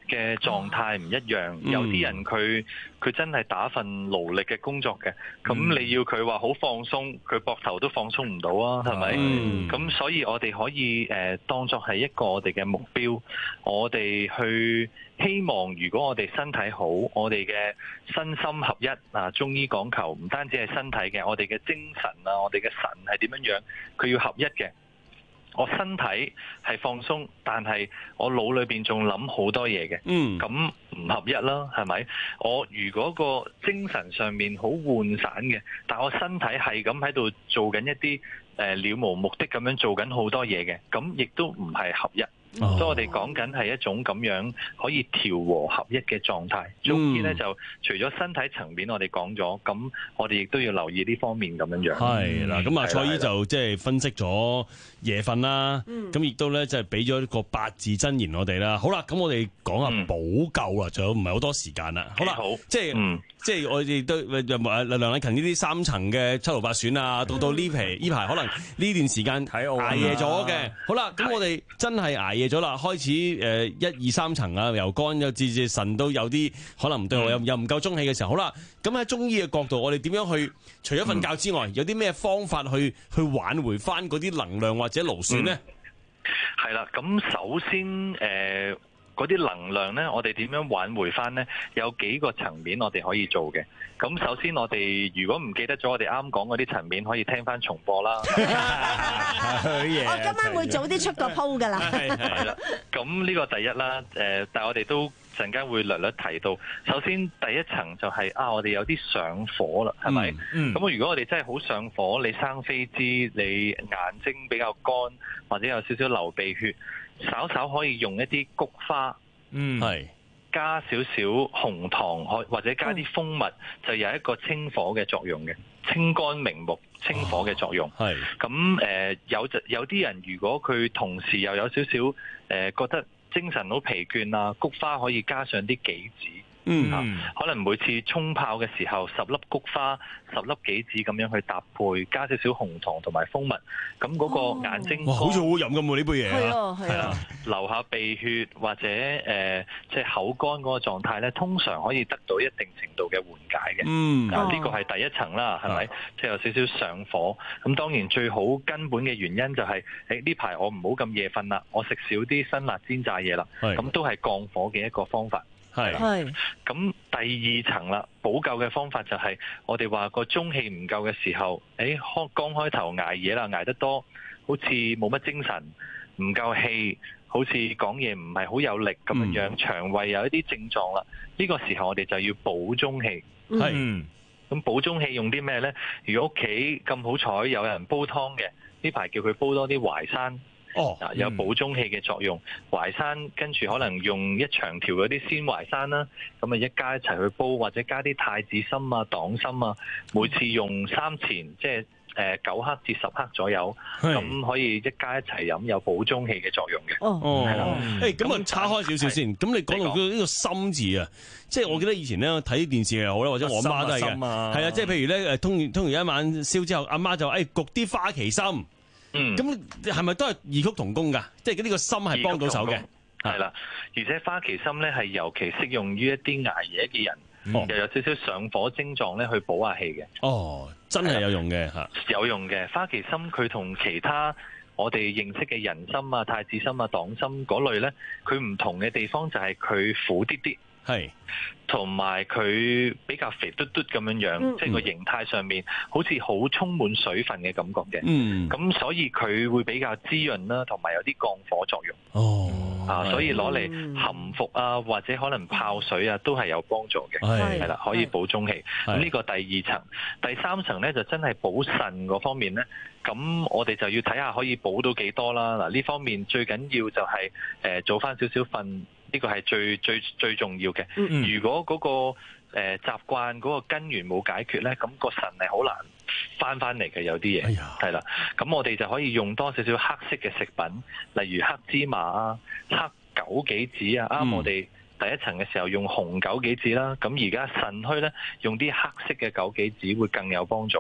嘅狀態唔一樣， 嗯、 有啲人佢佢真係打份勞力嘅工作嘅，咁、嗯、你要佢話好放鬆，佢膊頭都放鬆唔到啊，係咪？咁、嗯、所以我哋可以誒、呃、當作係一個我哋嘅目標，我哋去希望如果我哋身體好，我哋嘅身心合一啊，中醫講求唔單止係身體嘅，我哋嘅精神啊，我哋嘅神係點樣樣，佢要合一嘅。我身體係放鬆，但係我腦裏邊仲諗好多嘢嘅，咁唔合一啦，係咪？我如果個精神上面好渙散嘅，但我身體係咁喺度做緊一啲誒了無目的咁樣做緊好多嘢嘅，咁亦都唔係合一。 哦、 所以我哋講緊係一種咁樣可以調和合一嘅狀態。中醫咧就除咗身體層面我哋講咗，咁我哋亦都要留意呢方面咁樣樣。 係啦，咁啊蔡醫就即係分析咗夜瞓啦，咁亦都咧即係俾咗一個八字真言我哋啦。好啦，咁我哋講下補救啦，仲、嗯、有唔係好多時間啦。好啦，好即係、嗯、即係我哋都梁禮勤呢啲三層嘅七勞八損啊，到到呢排呢排可能呢段時間捱夜咗嘅。好啦，咁我哋真係捱夜咗啦，開始誒一二三層啊，由肝又至至腎都有啲可能唔對我，又又唔夠中氣嘅時候，好啦，咁喺中醫嘅角度，我哋點樣去除咗瞓覺之外，有啲咩方法去去挽回翻嗰啲能量或者勞損呢？ 係啦，咁首先誒嗰啲能量呢，我哋點樣挽回翻呢？有幾個層面我哋可以做嘅。咁首先我哋如果唔記得咗我哋啱講嗰啲層面，可以聽翻重播啦。 我今晚會早啲出個鋪㗎啦。 係啦，咁呢個第一啦。誒，但係我哋都陣間會略略提到。首先第一層就係、是、啊，我哋有啲上火啦，係咪？咁、嗯、如果我哋真係好上火，你生痱滋，你眼睛比較乾，或者有少少流鼻血，稍稍可以用一啲菊花。嗯，係。加少少紅糖，或者加啲蜂蜜，就有一個清火嘅作用嘅，清肝明目、清火嘅作用。係咁誒，有有啲人如果佢同時又有少少誒覺得精神好疲倦啊，菊花可以加上啲杞子。嗯、啊，可能每次沖泡嘅時候，十粒菊花、十粒杞子咁樣去搭配，加少少紅糖同埋蜂蜜，咁嗰個眼睛、 哦、哇，好似好飲咁喎呢杯嘢。 係啊，係啊， 流下鼻血或者誒即係口乾嗰個狀態咧，通常可以得到一定程度嘅緩解嘅。嗯，啊呢個係第一層啦，係咪？即係有少少上火。咁當然最好根本嘅原因就係誒呢排我唔好咁夜瞓啦，我食少啲辛辣煎炸嘢啦，咁都係降火嘅一個方法。係，咁第二層啦，補救嘅方法就係我哋話個中氣唔夠嘅時候，誒開剛開頭捱夜啦，捱得多，好似冇乜精神，唔夠氣，好似講嘢唔係好有力咁樣樣，腸胃有一啲症狀啦，呢個時候我哋就要補中氣。係，咁補中氣用啲咩呢？如果屋企咁好彩有人煲湯嘅，呢排叫佢煲多啲淮山。哦，有補中氣嘅作用。淮山跟住可能用一長條嗰啲鮮淮山啦，咁啊一家一齊去煲，或者加啲太子參啊、黨參啊，每次用三錢，即係誒九克至十克左右，咁可以一家一齊飲，有補中氣嘅作用嘅。 哦，係啦。誒，咁啊，岔開少少先。咁你講到呢個參字啊，即係我記得以前咧睇電視又好啦，或者我媽都係嘅。係啊，即係譬如咧誒，通完通完一晚燒之後，阿媽就誒焗啲花旗參。嗯，咁係咪都係異曲同工㗎？即係呢個參係幫到手嘅， 係啦。而且花旗參咧係尤其適用於一啲捱夜嘅人，嗯、又有少少上火症狀咧，去補下氣嘅。哦， 真係有用嘅嚇， 有用嘅花旗參佢同其他我哋認識嘅人參啊、太子參啊、黨參嗰類咧，佢唔同嘅地方就係佢苦啲啲。係，同埋佢比較肥嘟嘟咁樣樣，嗯、即係個形態上面好似好充滿水分嘅感覺嘅。嗯，咁所以佢會比較滋潤啦，同埋有啲降火作用。哦，啊，所以攞嚟含服啊，或者可能泡水啊，都係有幫助嘅。係，係啦，可以補中氣。咁呢個第二層，第三層咧就真係補腎嗰方面咧。咁我哋就要睇下可以補到幾多啦。嗱，呢方面最緊要就係誒做翻少少瞓。呢個係最最最重要嘅。如果嗰、那個誒、呃、習慣嗰個根源冇解決咧，咁、那個腎係好難翻翻嚟嘅。有啲嘢係啦，咁、哎、我哋就可以用多少少黑色嘅食品，例如黑芝麻啊、黑枸杞子啊。啱、嗯、我哋第一層嘅時候用紅枸杞子啦，咁而家腎虛咧用啲黑色嘅枸杞子會更有幫助嘅。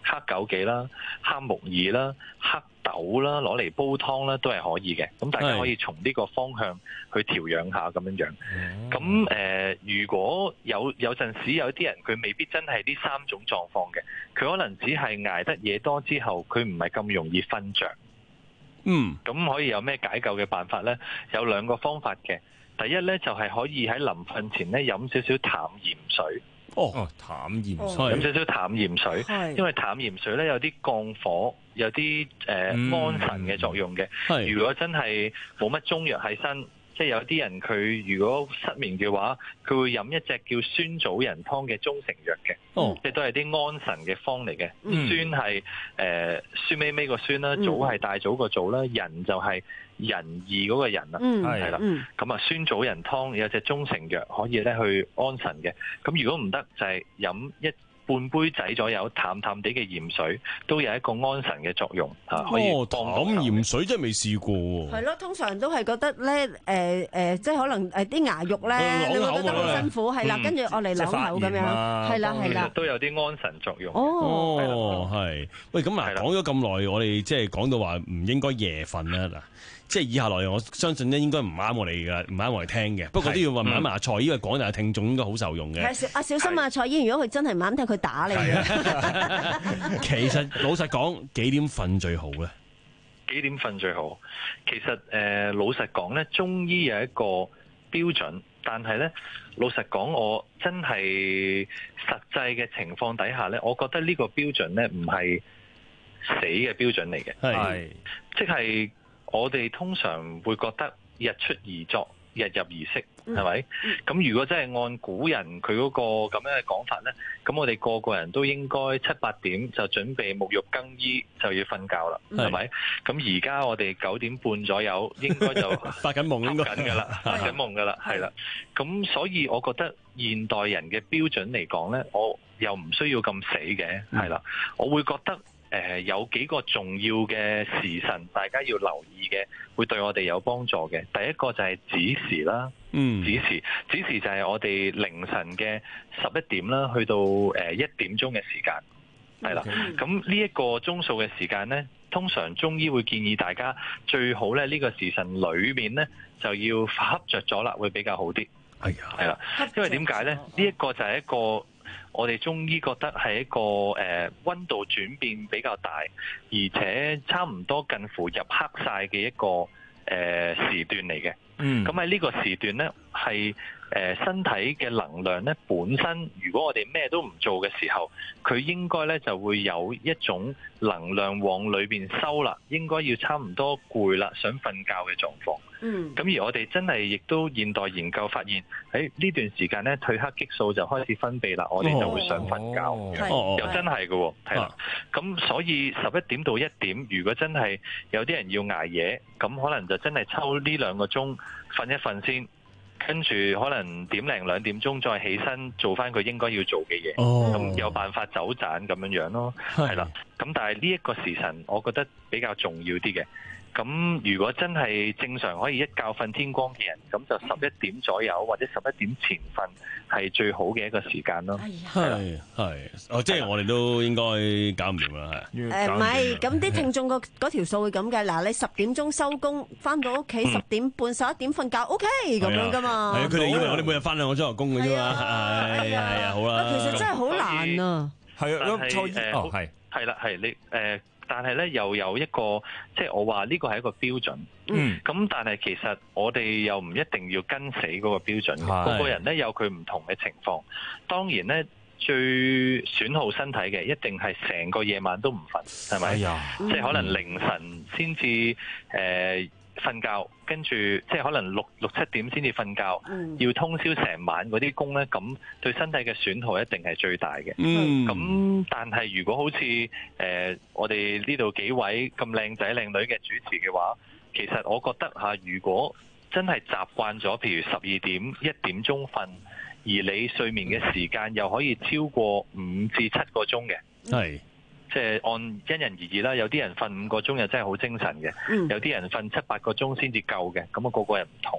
黑枸杞啦、黑木耳啦、黑豆啦，攞嚟煲湯啦，都係可以嘅。咁大家可以從呢個方向去調養下咁樣樣。咁誒、呃，如果有有陣時有啲人佢未必真係呢三種狀況嘅，佢可能只係捱得嘢多之後，佢唔係咁容易瞓着。 嗯， 咁可以有咩解救嘅辦法呢？有兩個方法嘅。第一呢，就係可以喺臨瞓前呢飲少少淡鹽水。 哦，淡鹽水， 飲少少淡鹽水，因為淡鹽水呢有啲降火，有啲誒、呃嗯、安神嘅作用嘅。如果真係冇乜中藥喺身，即係有啲人佢如果失眠嘅話，佢會飲一隻叫酸棗仁湯嘅中成藥嘅，哦、即係都係啲安神嘅方嚟嘅。嗯、酸係誒、呃、酸味味個酸啦，棗係大棗個棗啦，仁就係仁義嗰個仁啦，係啦。咁啊，酸棗仁湯有隻中成藥可以咧去安神嘅。咁如果唔得就係、是、飲一半杯仔左右淡淡地嘅鹽水，都有一個安神嘅作用嚇。可以哦，淡鹽水真係未試過喎。 係咯，通常都係覺得咧，誒、呃、誒、呃，即係可能誒啲牙肉咧，你會覺得好辛苦，係啦，跟住我嚟啷口咁樣，係啦係啦， 都有啲安神作用。 哦，係。喂，咁啊，講咗咁耐，我哋即係講到話唔應該夜瞓啦嗱。即係以下內容，我相信咧應該唔啱我哋㗎，唔啱我哋聽嘅。不過都要問問阿蔡醫，因為廣大嘅聽眾應該好受用嘅。係啊，小心啊，蔡醫，如果佢真係唔啱聽，佢打你嘅。 其實老實講，幾點瞓最好咧？ 幾點瞓最好？其實誒、呃，老實講咧，中醫有一個標準，但係咧，老實講，我真係實際嘅情況底下咧，我覺得呢個標準咧唔係死嘅標準嚟嘅，係即係。我哋通常會覺得日出而作，日入而息，係咪？咁、嗯、如果真係按古人佢嗰個咁樣嘅講法呢，咁我哋個個人都應該七八點就準備沐浴更衣就要瞓覺啦，係咪？咁而家我哋九點半左右應該就發緊夢，應該緊㗎啦，發緊夢㗎啦，係啦。咁所以我覺得現代人嘅標準嚟講呢，我又唔需要咁死嘅，係啦、嗯。我會覺得。誒、呃、有幾個重要嘅時辰，大家要留意嘅，會對我哋有幫助嘅。第一個就係子時啦，嗯，子時，子時就係我哋凌晨嘅十一點啦，去到誒一點鐘嘅時間，係啦。咁呢一個鐘數嘅時間呢，通常中醫會建議大家最好咧呢個時辰裏面呢，就要瞌着咗啦，會比較好啲。係啊，係啦，因為點解呢？呢一個就係一個。我哋中醫覺得係一個誒溫度轉變比較大，而且差唔多近乎入黑晒嘅一個誒時段嚟嘅。嗯，咁喺呢個時段呢，係誒身體嘅能量呢本身，如果我哋咩都唔做嘅時候，佢應該呢就會有一種能量往裏邊收啦，應該要差唔多攰啦，想瞓覺嘅狀況。嗯，咁而我哋真係亦都現代研究發現，喺呢段時間咧，褪黑激素就開始分泌啦，我哋就會想瞓覺，哦、又真係嘅，係啦。咁所以十一點到一點，如果真係有啲人要捱夜，咁可能就真係抽呢兩個鐘瞓一瞓先，跟住可能點零兩點鐘再起身做翻佢應該要做嘅嘢，咁、哦、有辦法走盞咁樣樣咯，係啦。咁但係呢一個時辰，我覺得比較重要啲嘅。咁如果真係正常可以一覺瞓天光嘅人，咁就十一點左右或者十一點前瞓係最好嘅一個時間咯。 係係，哦，即係我哋都應該搞唔掂啦，係。 誒唔係，咁啲聽眾個嗰條數會咁嘅。嗱，你十點鐘收工，翻到屋企十點半、十一點瞓覺，OK 咁樣噶嘛。 係啊，佢哋以為我哋每日翻兩個鐘頭工嘅啫嘛。係啊係啊，好啦。 其實真係好難啊。 係啊，錯哦係係啦係你誒。但係咧，又有一個，即係我話呢個係一個標準。嗯。咁但係其實我哋又唔一定要跟死嗰個標準嘅。個個人咧有佢唔同嘅情況。當然咧，最損耗身體嘅一定係成個夜晚都唔瞓，係咪？哎呀！即係可能凌晨先至誒瞓覺，跟住即係可能六六七點先至瞓覺，嗯、要通宵成晚嗰啲工咧，咁對身體嘅損耗一定係最大嘅。嗯，咁但係如果好似誒、呃、我哋呢度幾位咁靚仔靚女嘅主持嘅話，其實我覺得嚇，如果真係習慣咗，譬如十二點一點鐘瞓，而你睡眠嘅時間又可以超過五至七個鐘嘅，係、嗯。即係按因人而異啦，有啲人瞓五個鐘又真係好精神嘅，嗯、有啲人瞓七八個鐘先至夠嘅，咁啊個個人唔同。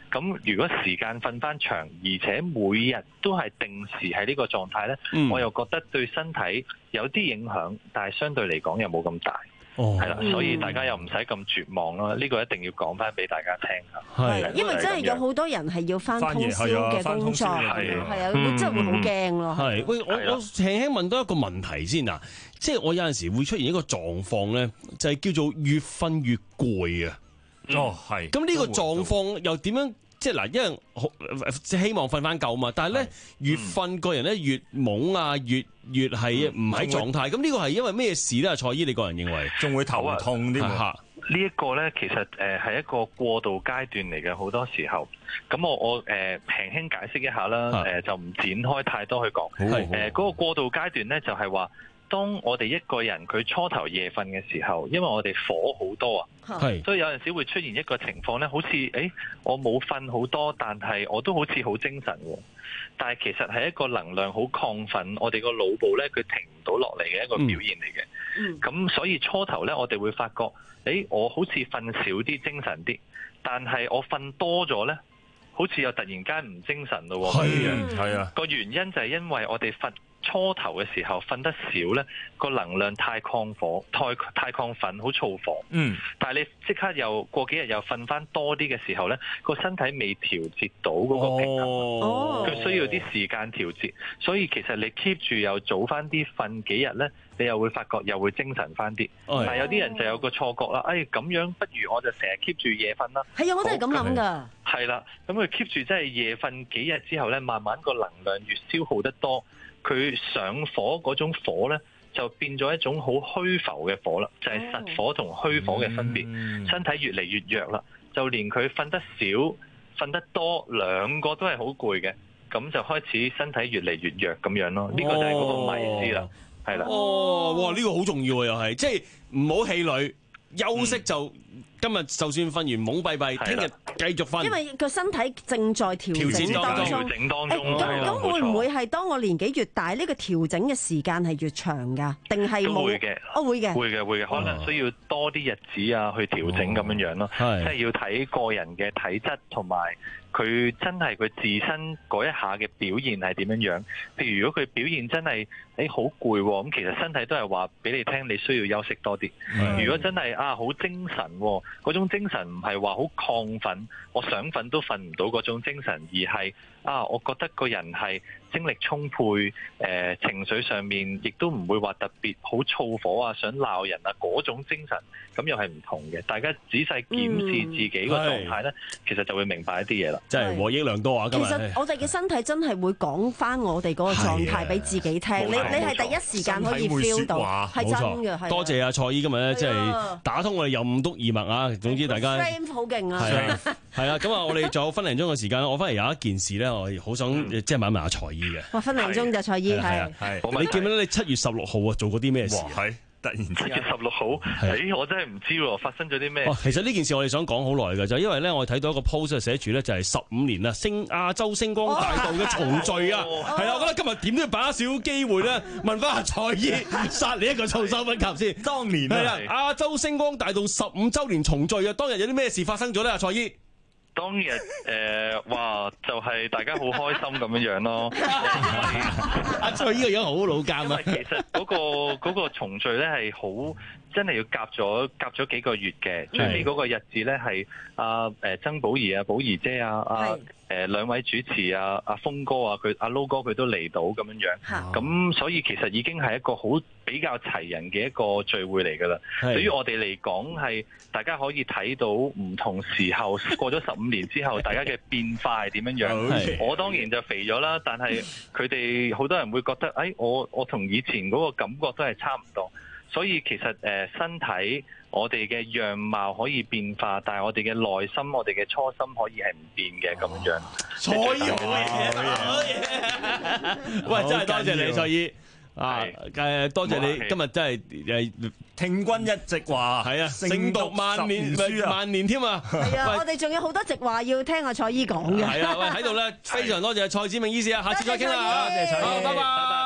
咁如果時間瞓翻長，而且每日都係定時喺呢個狀態呢， 嗯、 我又覺得對身體有啲影響，但係相對嚟講又冇咁大。 哦， 係啦，所以大家又唔使咁絕望啦。呢、這個一定要講翻俾大家聽下。 係，因為真係有好多人係要翻通宵嘅工作，係啊，真係會好驚咯。 係，喂，我我輕輕問多一個問題先嗱，即係我有陣時會出現一個狀況咧，就係、是、叫做越瞓越攰啊。 哦，係。 咁呢個狀況又點樣？即係嗱，因為希望瞓翻夠嘛，但係咧越瞓個人咧越懵啊，越越係唔喺狀態。咁呢個係因為咩事咧？蔡醫，你個人認為仲會頭痛啲嘛？呢一個咧，其實誒係一個過渡階段嚟嘅，好多時候。咁我我誒輕輕解釋一下啦，誒就唔展開太多去講。誒嗰個過渡階段咧，就係話，當我哋一個人佢初頭夜瞓嘅時候，因為我哋火好多啊，所以有陣時會出現一個情況咧，好似誒我冇瞓好多，但係我都好似好精神喎。但係其實係一個能量好亢奮，我哋個腦部咧佢停唔到落嚟嘅一個表現嚟嘅。咁、嗯、所以初頭咧，我哋會發覺，誒我好似瞓少啲，精神啲，但係我瞓多咗咧，好似又突然間唔精神咯。係啊，係啊。個原因就係因為我哋瞓初頭嘅時候瞓得少咧，個能量太亢火、太太亢奮，好燥火。嗯。但係你即刻又過幾日又瞓翻多啲嘅時候咧，個身體未調節到嗰個平衡，哦，佢需要啲時間調節。所以其實你 keep 住又早翻啲瞓幾日咧，你又會發覺又會精神翻啲。哦。但係有啲人就有個錯覺啦，誒咁樣不如我就成日 keep 住夜瞓啦。 係啊，我都係咁諗㗎。係啦，咁佢 keep 住真係夜瞓幾日之後咧，慢慢個能量越消耗得多，佢上火嗰種火咧，就變咗一種好虛浮嘅火啦，就係、是、實火同虛火嘅分別。嗯、身體越嚟越弱啦，就連佢瞓得少、瞓得多，兩個都係好攰嘅，咁就開始身體越嚟越弱咁樣咯。呢、這個就係嗰個迷思啦，係啦。 哦，哇！呢、這個好重要啊，又係，即係唔好氣餒，休息就。嗯今日就算瞓完懵閉閉，聽日繼續瞓。因為個身體正在調整當中。 調整當中。 咁咁會唔會係當我年紀越大，呢個調整嘅時間係越長㗎？定係冇？ 都會嘅。 哦，會嘅。 會嘅，會嘅，可能需要多啲日子啊，去調整咁樣樣咯。即係要睇個人嘅體質同埋佢真係佢自身嗰一下嘅表現係點樣樣。譬如如果佢表現真係誒好攰喎，咁其實身體都係話俾你聽，你需要休息多啲。如果真係啊好精神喎。嗰種精神唔係話好亢奮，我想瞓都瞓唔到嗰種精神，而係啊，我覺得個人係精力充沛，誒、呃、情緒上面亦都唔會話特別好燥火啊，想鬧人啊嗰種精神，咁又係唔同嘅。大家仔細檢視自己個狀態咧，嗯、其實就會明白一啲嘢啦。 真係獲益良多啊！今日其實我哋嘅身體真係會講翻我哋嗰個狀態俾自己聽，你你係第一時間可以 feel 到，係真嘅。 多謝阿蔡醫今日咧，即係打通我哋有五篤二脈啊！總之大家好勁啊！ 係啊，咁啊，我哋仲有分零鐘嘅時間，我翻嚟有一件事咧，我好想即係問一問阿蔡醫嘅。 哇，分零鐘就蔡醫係係，你記唔記得你七月十六號啊做過啲咩事？ 係突然之間十六號，誒我真係唔知喎，發生咗啲咩？ 其實呢件事我哋想講好耐㗎，就因為咧我哋睇到一個 post 寫住咧就係十五年啦，星亞洲星光大道嘅重聚啊，係啦，我覺得今日點都要把握少機會咧，問翻阿蔡醫殺你一個措手不及先。 當年係啊，亞洲星光大道十五週年重聚啊，當日有啲咩事發生咗咧？阿蔡醫？ 當日誒、呃，哇，就係、是、大家好開心咁樣樣咯。 阿蔡醫個樣好老監啊！ 其實嗰、那個嗰、那個重聚咧係好真係要夾咗夾咗幾個月嘅，最尾嗰個日子咧係阿誒曾寶儀啊、寶儀姐啊、阿誒兩位主持啊、阿峰哥啊、佢阿 Low 哥佢都嚟到咁樣樣。咁所以其實已經係一個好比較齊人嘅一個聚會嚟㗎啦。對於我哋嚟講係大家可以睇到唔同時候過咗十五年之後，大家嘅變化係點樣樣。我當然就肥咗啦，但係佢哋好多人會覺得，誒、哎、我我同以前嗰個感覺都係差唔多。所以其實誒身體我哋嘅樣貌可以變化，但係我哋嘅內心、我哋嘅初心可以係唔變嘅咁樣。 蔡醫好嘢！喂，真係多謝你，蔡醫啊！誒，多謝你今日真係誒聽君一席話， 係啊，勝讀萬年萬年添啊！ 係啊，我哋仲有好多席話要聽阿蔡醫講嘅。 係啊，喂，喺度咧，非常多謝蔡梓銘醫師啊！下次再傾啦， 多謝蔡醫， 拜拜，拜拜。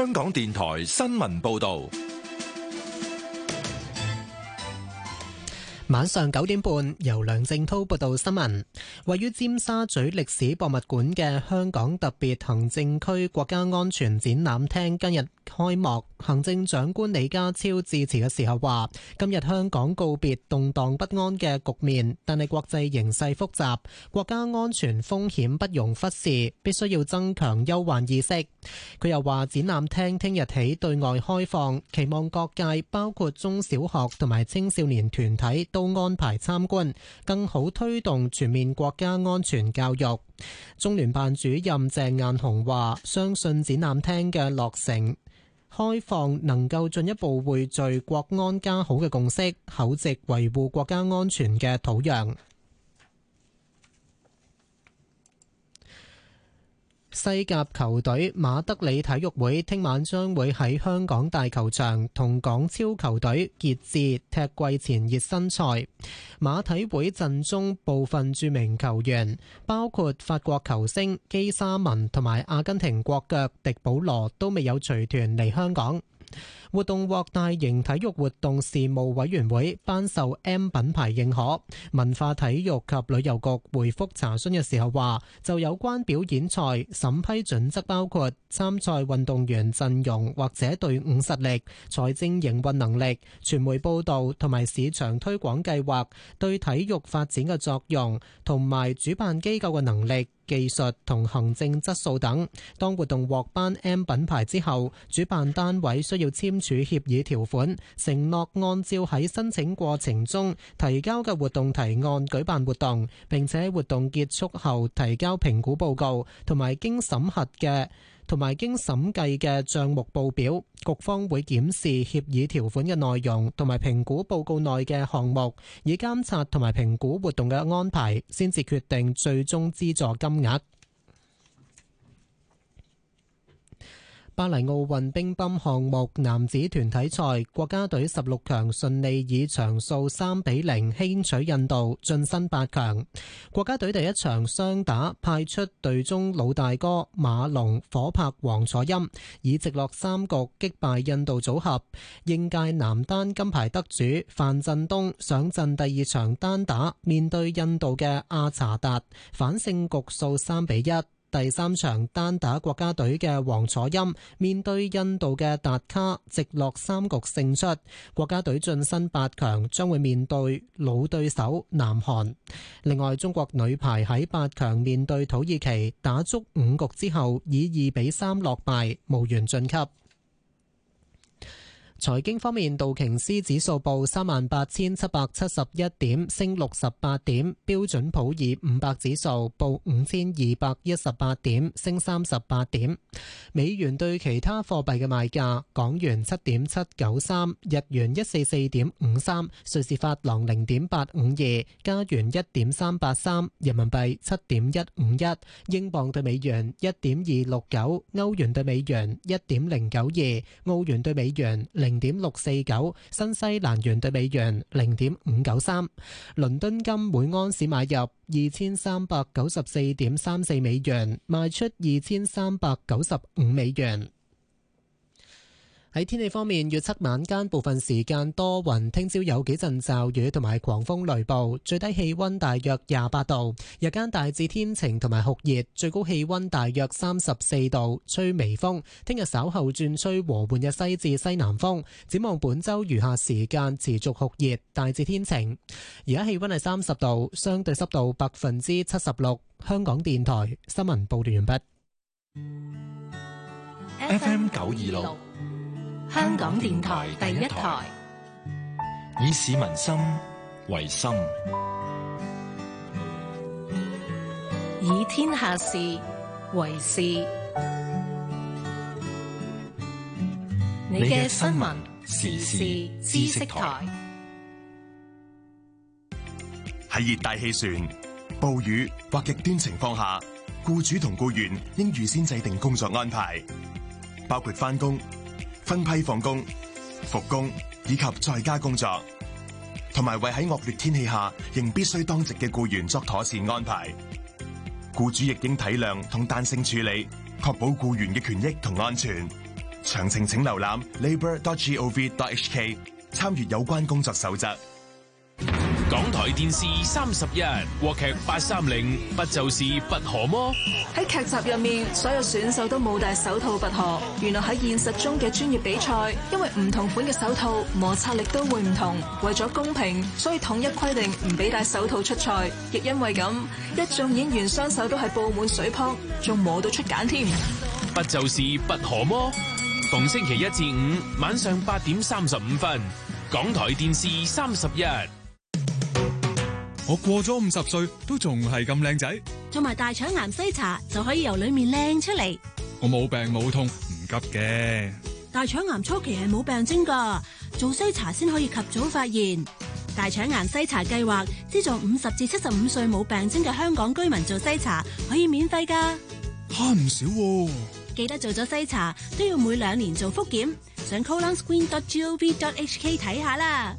香港電台新聞報道。 晚上九點半，由梁正滔報道新聞。位於尖沙咀歷史博物館嘅香港特別行政區國家安全展覽廳今日開幕。行政長官李家超致辭嘅時候話：今日香港告別動盪不安嘅局面，但係國際形勢複雜，國家安全風險不容忽視，必須要增強憂患意識。佢又話：展覽廳聽日起對外開放，期望各界包括中小學同埋青少年團體都安排參觀，更好推動全面國家安全教育。中聯辦主任鄭雁雄話：相信展覽廳嘅落成開放能夠進一步匯聚國安家好嘅共識，厚植維護國家安全嘅土壤。西甲球隊馬德里體育會聽晚將會喺香港大球場同港超球隊傑志踢季前熱身賽。馬體會陣中部分著名球員，包括法國球星基沙文同埋阿根廷國腳迪保羅都未有隨團嚟香港。活動獲大型體育活動事務委員會頒授 M 品牌認可。文化體育及旅遊局回覆查詢嘅時候話，就有關表演賽審批準則包括參賽運動員陣容或者隊伍實力、財政營運能力、傳媒報導同埋市場推廣計劃對體育發展嘅作用，同埋主辦機構嘅能力、技術同行政質素等。當活動獲頒 M 品牌之後，主辦單位需要簽署協議條款，承諾按照喺申請過程中提交嘅活動提案舉辦活動，並且活動結束後提交評估報告同埋經審核嘅同埋經審計嘅帳目報表。局方會檢視協議條款嘅內容同埋評估報告內嘅項目，以監察同埋評估活動嘅安排，先至決定最終資助金額。巴黎奧運乒乓項目男子團體賽，國家隊十六強順利以場數三比零輕取印度，晉身八強。國家隊第一場雙打派出隊中老大哥馬龍、火拍王楚欽，以直落三局擊敗印度組合。應屆男單金牌得主范振東上陣第二場單打，面對印度嘅阿查達，反勝局數三比一。第三場單打國家隊嘅王楚欽面對印度嘅達卡，直落三局勝出，國家隊晉身八強，將會面對老對手南韓。另外，中國女排喺八強面對土耳其，打足五局之後以二比三落敗，無緣晉級。財經方面，道瓊斯指數報三萬八千七百七十一點，升六十八點；標準普爾五百指數報五千二百一十八點，升三十八點。美元對其他貨幣嘅賣價：港元七點七九三，日元一四四點五三，瑞士法郎零點八五二，加元一點三八三，人民幣七點一五一，英鎊對美元一點二六九，歐元對美元一點零九二，澳元對美元零零點六四九，新西蘭元對美元零點五九三，倫敦金每安士買入二千三百九十四點三四美元，賣出二千三百九十五美元。喺天氣方面，預測晚間部分時間多雲，聽朝有幾陣驟雨同埋狂風雷暴，最低氣溫大約廿八度，日間大致天晴同埋酷熱，最高氣溫大約三十四度，吹微風。聽日稍後轉吹和緩嘅西至西南風。展望本周餘下時間持續酷熱，大致天晴。而家氣溫係三十度，相對濕度百分之七十六。香港電台新聞報道完畢。 F M 九二六。 香港電台第一台， 以市民心為心， 以天下事為事。你嘅新聞時事知識台。 喺熱帶氣旋、暴雨或極端情況下，僱主同僱員應預先制定工作安排，包括返工、分批放工、復工以及在家工作，同埋為喺惡劣天氣下仍必須當值嘅僱員作妥善安排。僱主亦應體諒同彈性處理，確保僱員嘅權益同安全。 詳情請瀏覽 labour dot gov dot hk 參閱有關工作守則。 港台電視三十一國劇八三零，不就是拔河麼？ 喺劇集入面，所有選手都冇戴手套拔河。原來喺現實中嘅專業比賽，因為唔同款嘅手套摩擦力都會唔同，為咗公平，所以統一規定唔俾戴手套出賽。亦因為咁，一眾演員雙手都係布滿水泡，仲磨到出繭添。 不就是拔河麼？逢星期一至五晚上八點三十五分，港台電視三十一。 我過咗五十歲都仲係咁靚仔， 做埋大腸癌篩查就可以由裏面靚出嚟。 我冇病冇痛，唔急嘅。 大腸癌初期係冇病徵㗎，做篩查先可以及早發現。大腸癌篩查計劃資助五十至七十五歲冇病徵嘅香港居民做篩查，可以免費㗎。 慳唔少喎。 記得做咗篩查都要每兩年做復檢，上 colon screen dot gov dot hk 睇下啦。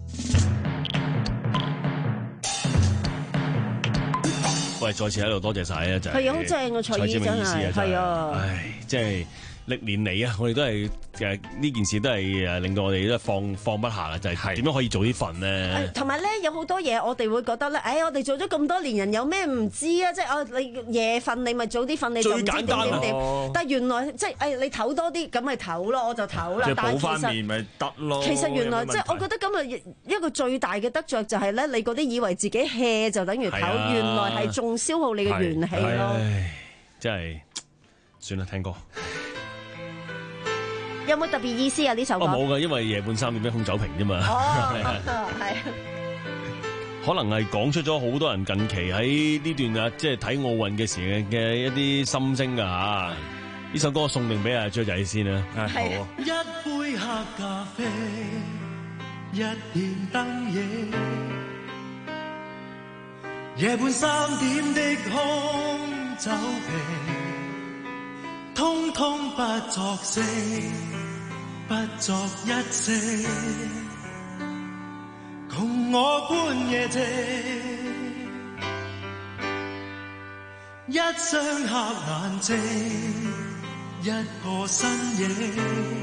喂，再次喺度多謝晒啊！就係係啊，好正啊，蔡醫真係係啊， 唉，即係歷年嚟啊，我哋都係誒呢件事都係誒令到我哋都放放不下啦，就係點樣可以早啲瞓咧？ 同埋咧有好多嘢我哋會覺得咧，誒、哎、我哋做咗咁多年人有咩唔知啊？即係哦，你夜瞓你咪早啲瞓，你就唔知點點點。但係原來即係誒、哎、你唞多啲咁咪唞咯，我就唞啦。 即係補翻面咪得咯。 其實原來即係我覺得今日一個最大嘅得着就係咧，你嗰啲以為自己 hea 就等於唞，啊、原來係仲消耗你嘅元氣咯。 真係算啦，聽歌。 有冇特別意思啊？呢首歌冇噶，因為夜半三點咩空酒瓶啫嘛。 哦，係。 可能係講出咗好多人近期喺呢段啊，即係睇奧運嘅時嘅一啲心聲噶吓。呢首歌送定俾阿張仔先啦。好啊。 一杯黑咖啡，一片燈影，夜半三點的空酒瓶，通通不作聲，不作一聲，共我觀夜景，一雙黑眼睛，一個身影，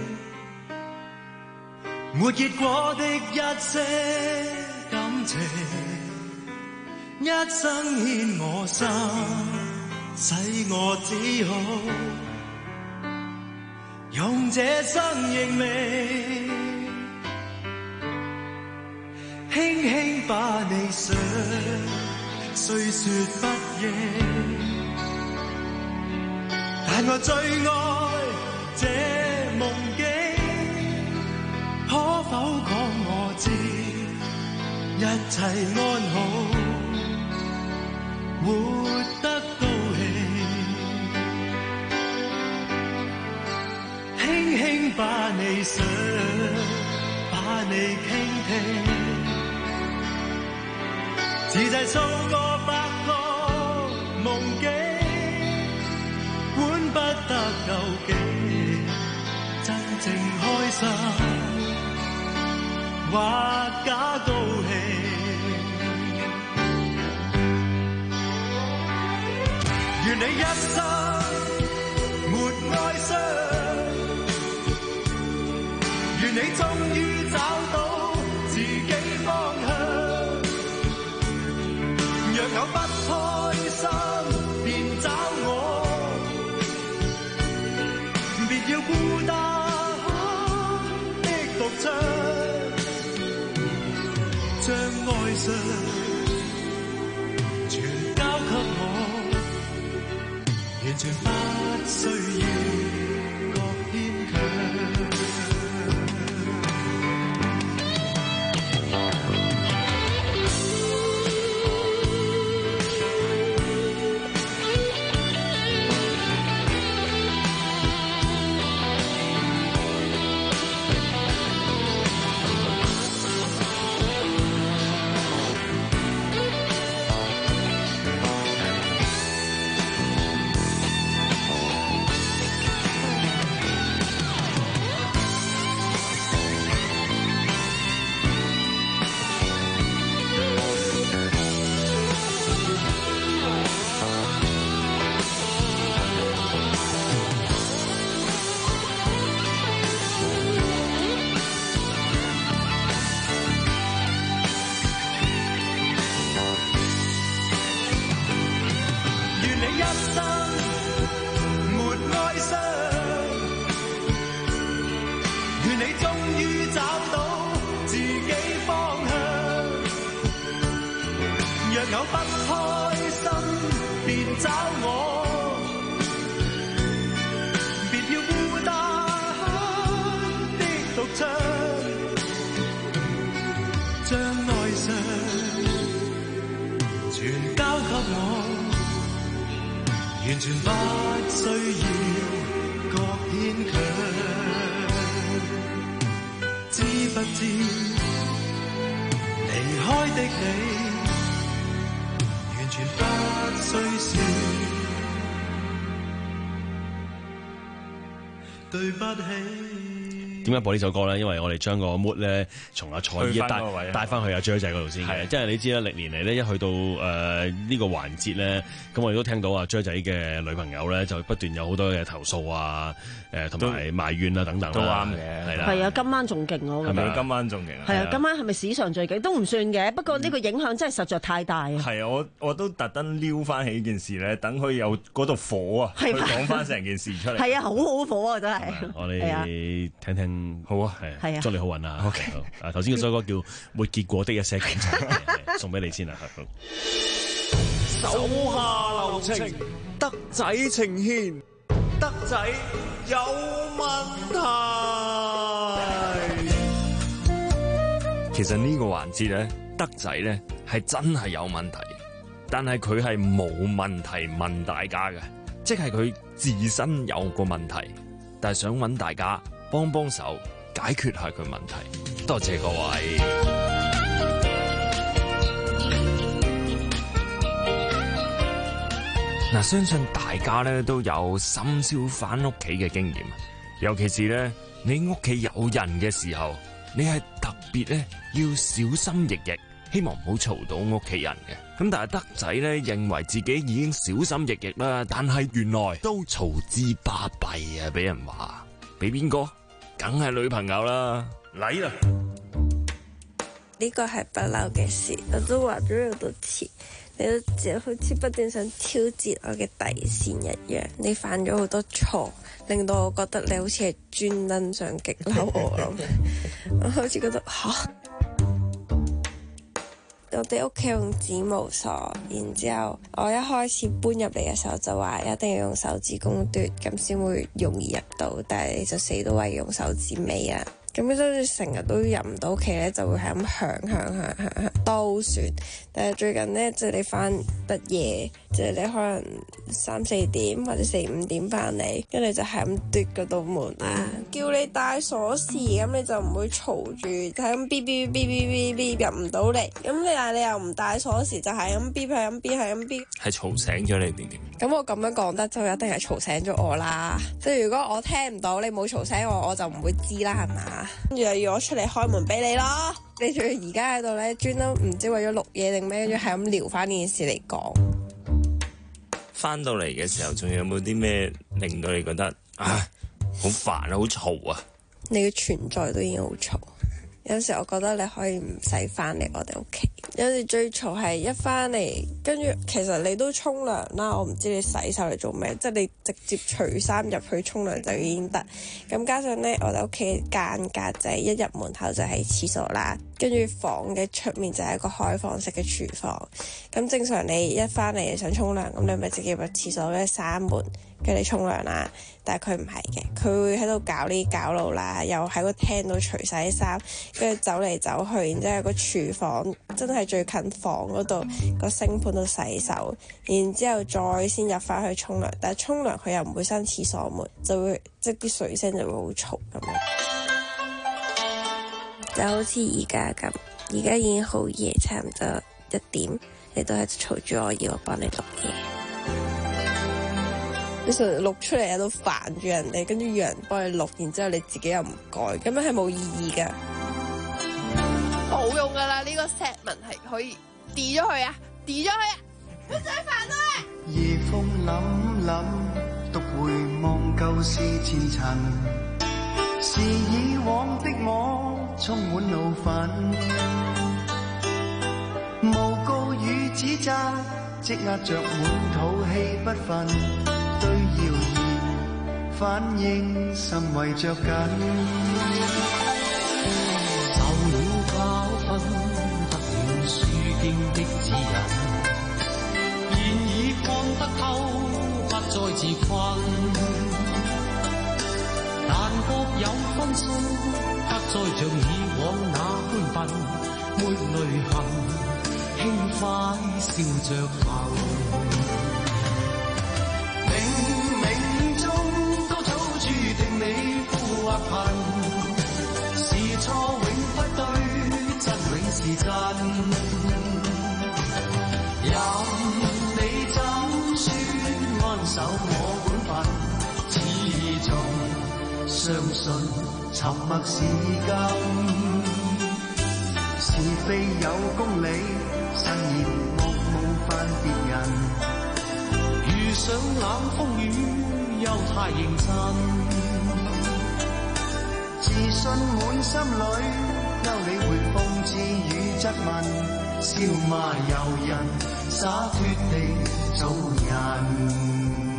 沒結果的一些感情，一生牽我心，使我只好用這生認命，輕輕把你想，雖說不應，但我最愛這夢境，可否講我知，一切安好，活得高興，輕輕把你想，把你傾聽，自製數個百個夢境，管不得究竟真正開心或假高興，願你一生沒哀傷，願你終於找到自己方向，若有不開心便找我，別要孤單的獨唱，將愛上全交給我，完全不需要各牽強。 若有不開心，便找我，別要孤單的獨唱，將愛上全交給我，完全不需要各牽強，知不知離開的你，完全不需說對不起。 點解播呢首歌咧？因為我哋將個 mood 咧，從阿蔡依帶帶翻去阿 Jer 仔嗰度先嘅。即係你知啦，歷年嚟咧，一去到誒呢、呃這個環節咧，咁我哋都聽到阿 Jer 仔嘅女朋友咧，就不斷有好多嘅投訴啊，誒同埋埋怨啊等等。 都啱嘅， 係啦。 係啊，今晚仲勁我覺得。 係咪今晚仲勁啊？ 係啊，今晚係咪史上最勁？都唔算嘅，不過呢個影響真係實在太大啊。 係啊，我我都特登撩翻起呢件事咧，等佢有嗰度火啊，去講翻成件事出嚟。 係啊，好好火啊，真係。 我哋聽聽好啊，係。 係啊， 祝你好運啊 ！OK， 好啊，頭先嗰首歌叫《沒結果的一些感情》，送俾你先啦。 手下留情，德仔情牽，德仔有問題。 其實呢個環節咧，德仔咧係真係有問題，但係佢係冇問題問大家嘅，即係佢自身有個問題，但係想揾大家幫幫手。解決下佢問題，多謝各位。嗱，相信大家咧都有深宵返屋企嘅經驗，尤其是咧你屋企有人嘅時候，你係特別咧要小心翼翼，希望唔好嘈到屋企人嘅。咁但係德仔咧認為自己已經小心翼翼啦，但係原來都嘈之巴閉啊！俾人話，俾邊個？梗係女朋友啦，嚟啦！ 呢個係不嬲嘅事，我都話咗好多次，你都知好似不斷想挑戰我嘅底線一樣。你犯咗好多錯，令到我覺得你好似係專登想激嬲我咁。我好似覺得吓，我哋屋企用指模鎖，然之後我一開始搬入嚟嘅時候就話一定要用手指公嘟，咁先會容易入到，但係你就死都話用手指尾啊！咁樣所以成日都入唔到屋企咧，就會係咁響響響響響都算。但係最近咧，即係你翻得夜，即係你可能三四點或者四五點翻嚟，跟住就係咁嘟嗰道門啊，叫你帶鎖匙，咁你就唔會嘈住，就係咁嗶嗶嗶嗶嗶嗶入唔到嚟。咁你但係你又唔帶鎖匙，就係咁嗶係咁嗶係咁嗶， 係嘈醒咗你點點？ 咁我咁樣講得就一定係嘈醒咗我啦。即係如果我聽唔到，你冇嘈醒我，我就唔會知啦，係嘛？跟住又要我出嚟開門俾你咯。你仲要而家喺度咧，專登唔知為咗錄嘢定咩，跟住係咁聊翻呢件事嚟講。 翻到嚟嘅時候，仲有冇啲咩令到你覺得啊好煩啊，好嘈啊？ 你嘅存在都已經好嘈。有時我覺得你可以唔使翻嚟我哋屋企。有時最嘈係一翻嚟，跟住其實你都沖涼啦，我唔知你洗手嚟做咩，即係你直接除衫入去沖涼就已經得。咁加上呢，我哋屋企間隔就係一入門口就係廁所啦，跟住房嘅出面就係一個開放式嘅廚房。咁正常你一翻嚟想沖涼，咁你咪直接入廁所咧閂門，跟住你沖涼啦。但係佢唔係嘅，佢會喺度搞呢搞路啦，又喺個廳度除晒啲衫，跟住走嚟走去，然之後個廚房真係最近房嗰度個星盤度洗手，然之後再先入翻去沖涼。但係沖涼佢又唔會閂廁所門，就會即係啲水聲就會好嘈咁樣，就好似而家咁。而家已經好夜，差唔多一點，你都係嘈住我，要我幫你錄嘢。你成日錄出嚟喺度煩住人哋，跟住要人幫你錄，然之後你自己又唔改，咁樣係冇意義噶。 冇用噶啦，呢、這個 set 文係可以 delete 咗佢啊 delete 咗佢啊，唔使煩啦。 夜風凜凜，獨回望舊事前塵，是以往的我充滿怒憤，誣告與指責，積壓着滿肚氣不憤。對謠言反應甚為着緊，受了教訓，得了書經的指引。 看得透，不再自困。但各有分數，不再像以往那般笨，沒淚痕，輕快笑着行。冥冥中都早注定你富或貧，是錯永不對，真永是真。任你怎說安守我本分，始終相信沉默是金。是非有公理，慎言莫冒犯別人。遇上冷風雨，又太認真。自信滿心裏，休理會諷刺與質問。笑罵由人，灑脱地做人。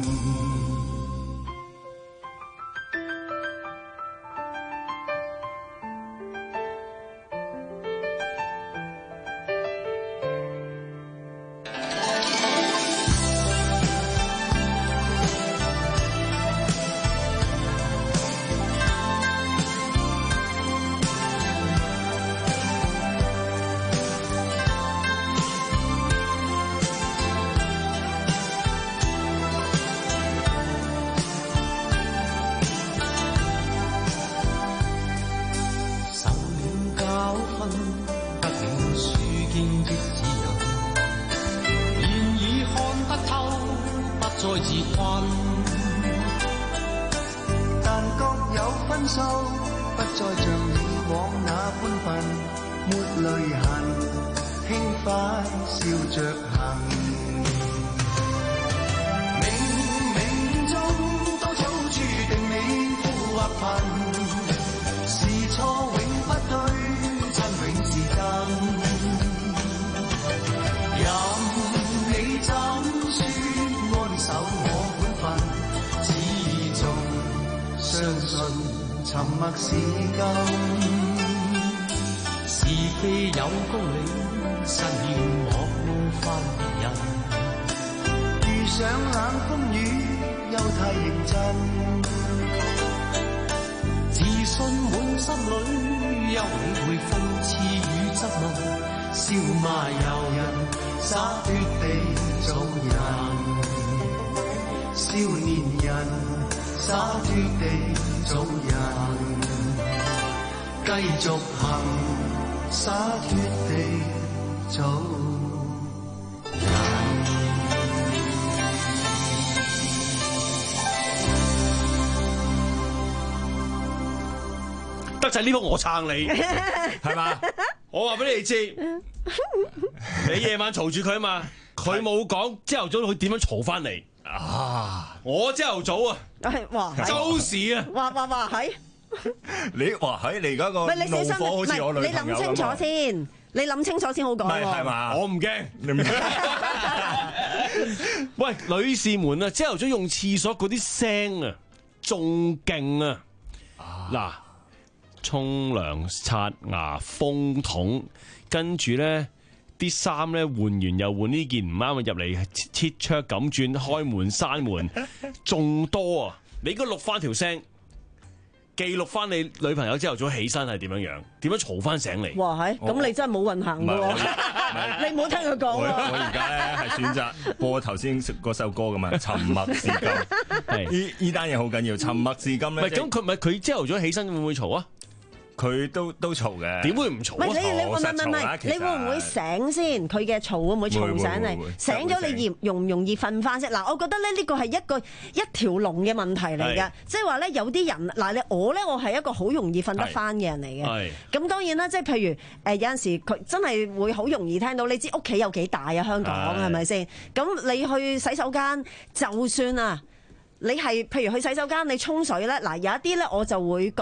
沉默是金，是非有公理，慎言莫冒犯別人。遇上冷風雨，又太認真。自信滿心裏，休理會諷刺與質問。笑罵由人，灑脱地做人。少年人，灑脱地做人。繼續行，灑脱地做人。 得滯呢鋪我撐你，係嘛？我話俾你知，你夜晚嘈住佢啊嘛，佢冇講朝頭早佢點樣嘈翻嚟啊！我朝頭早啊， 哇， 周時啊， 哇哇哇係。 你話喺你而家個怒火好似我女朋友咁。 你諗清楚先，你諗清楚先好講喎。 係嘛？ 我唔驚。你唔驚？喂，女士們啊，朝頭早用廁所嗰啲聲啊，仲勁啊！嗱，沖涼、刷牙、風筒，跟住咧啲衫咧換完又換，呢件唔啱入嚟切桌咁轉，開門閂門，仲多啊！你應該錄翻條聲。記錄翻你女朋友朝頭早起身係點樣樣，點樣嘈翻醒你？ 哇係，咁你真係冇運行㗎喎！你唔好聽佢講喎。 我而家咧係選擇播頭先嗰首歌㗎嘛，沉默是金。係呢呢單嘢好緊要，沉默是金咧。 唔係咁，佢唔係佢朝頭早起身會唔會嘈啊？ 佢都都嘈嘅， 點會唔嘈？ 唔係你你唔係唔係唔係，你會唔會醒先？佢嘅嘈會唔會嘈醒你？醒咗你容唔容易瞓翻先？嗱，我覺得咧呢個係一個一條龍嘅問題嚟嘅，即係話咧有啲人嗱，你我咧我係一個好容易瞓得翻嘅人嚟嘅。咁當然啦，即係譬如誒有陣時佢真係會好容易聽到，你知屋企有幾大啊？香港係咪先？咁你去洗手間，就算啊，你係譬如去洗手間你沖水咧，嗱有一啲咧我就會覺得。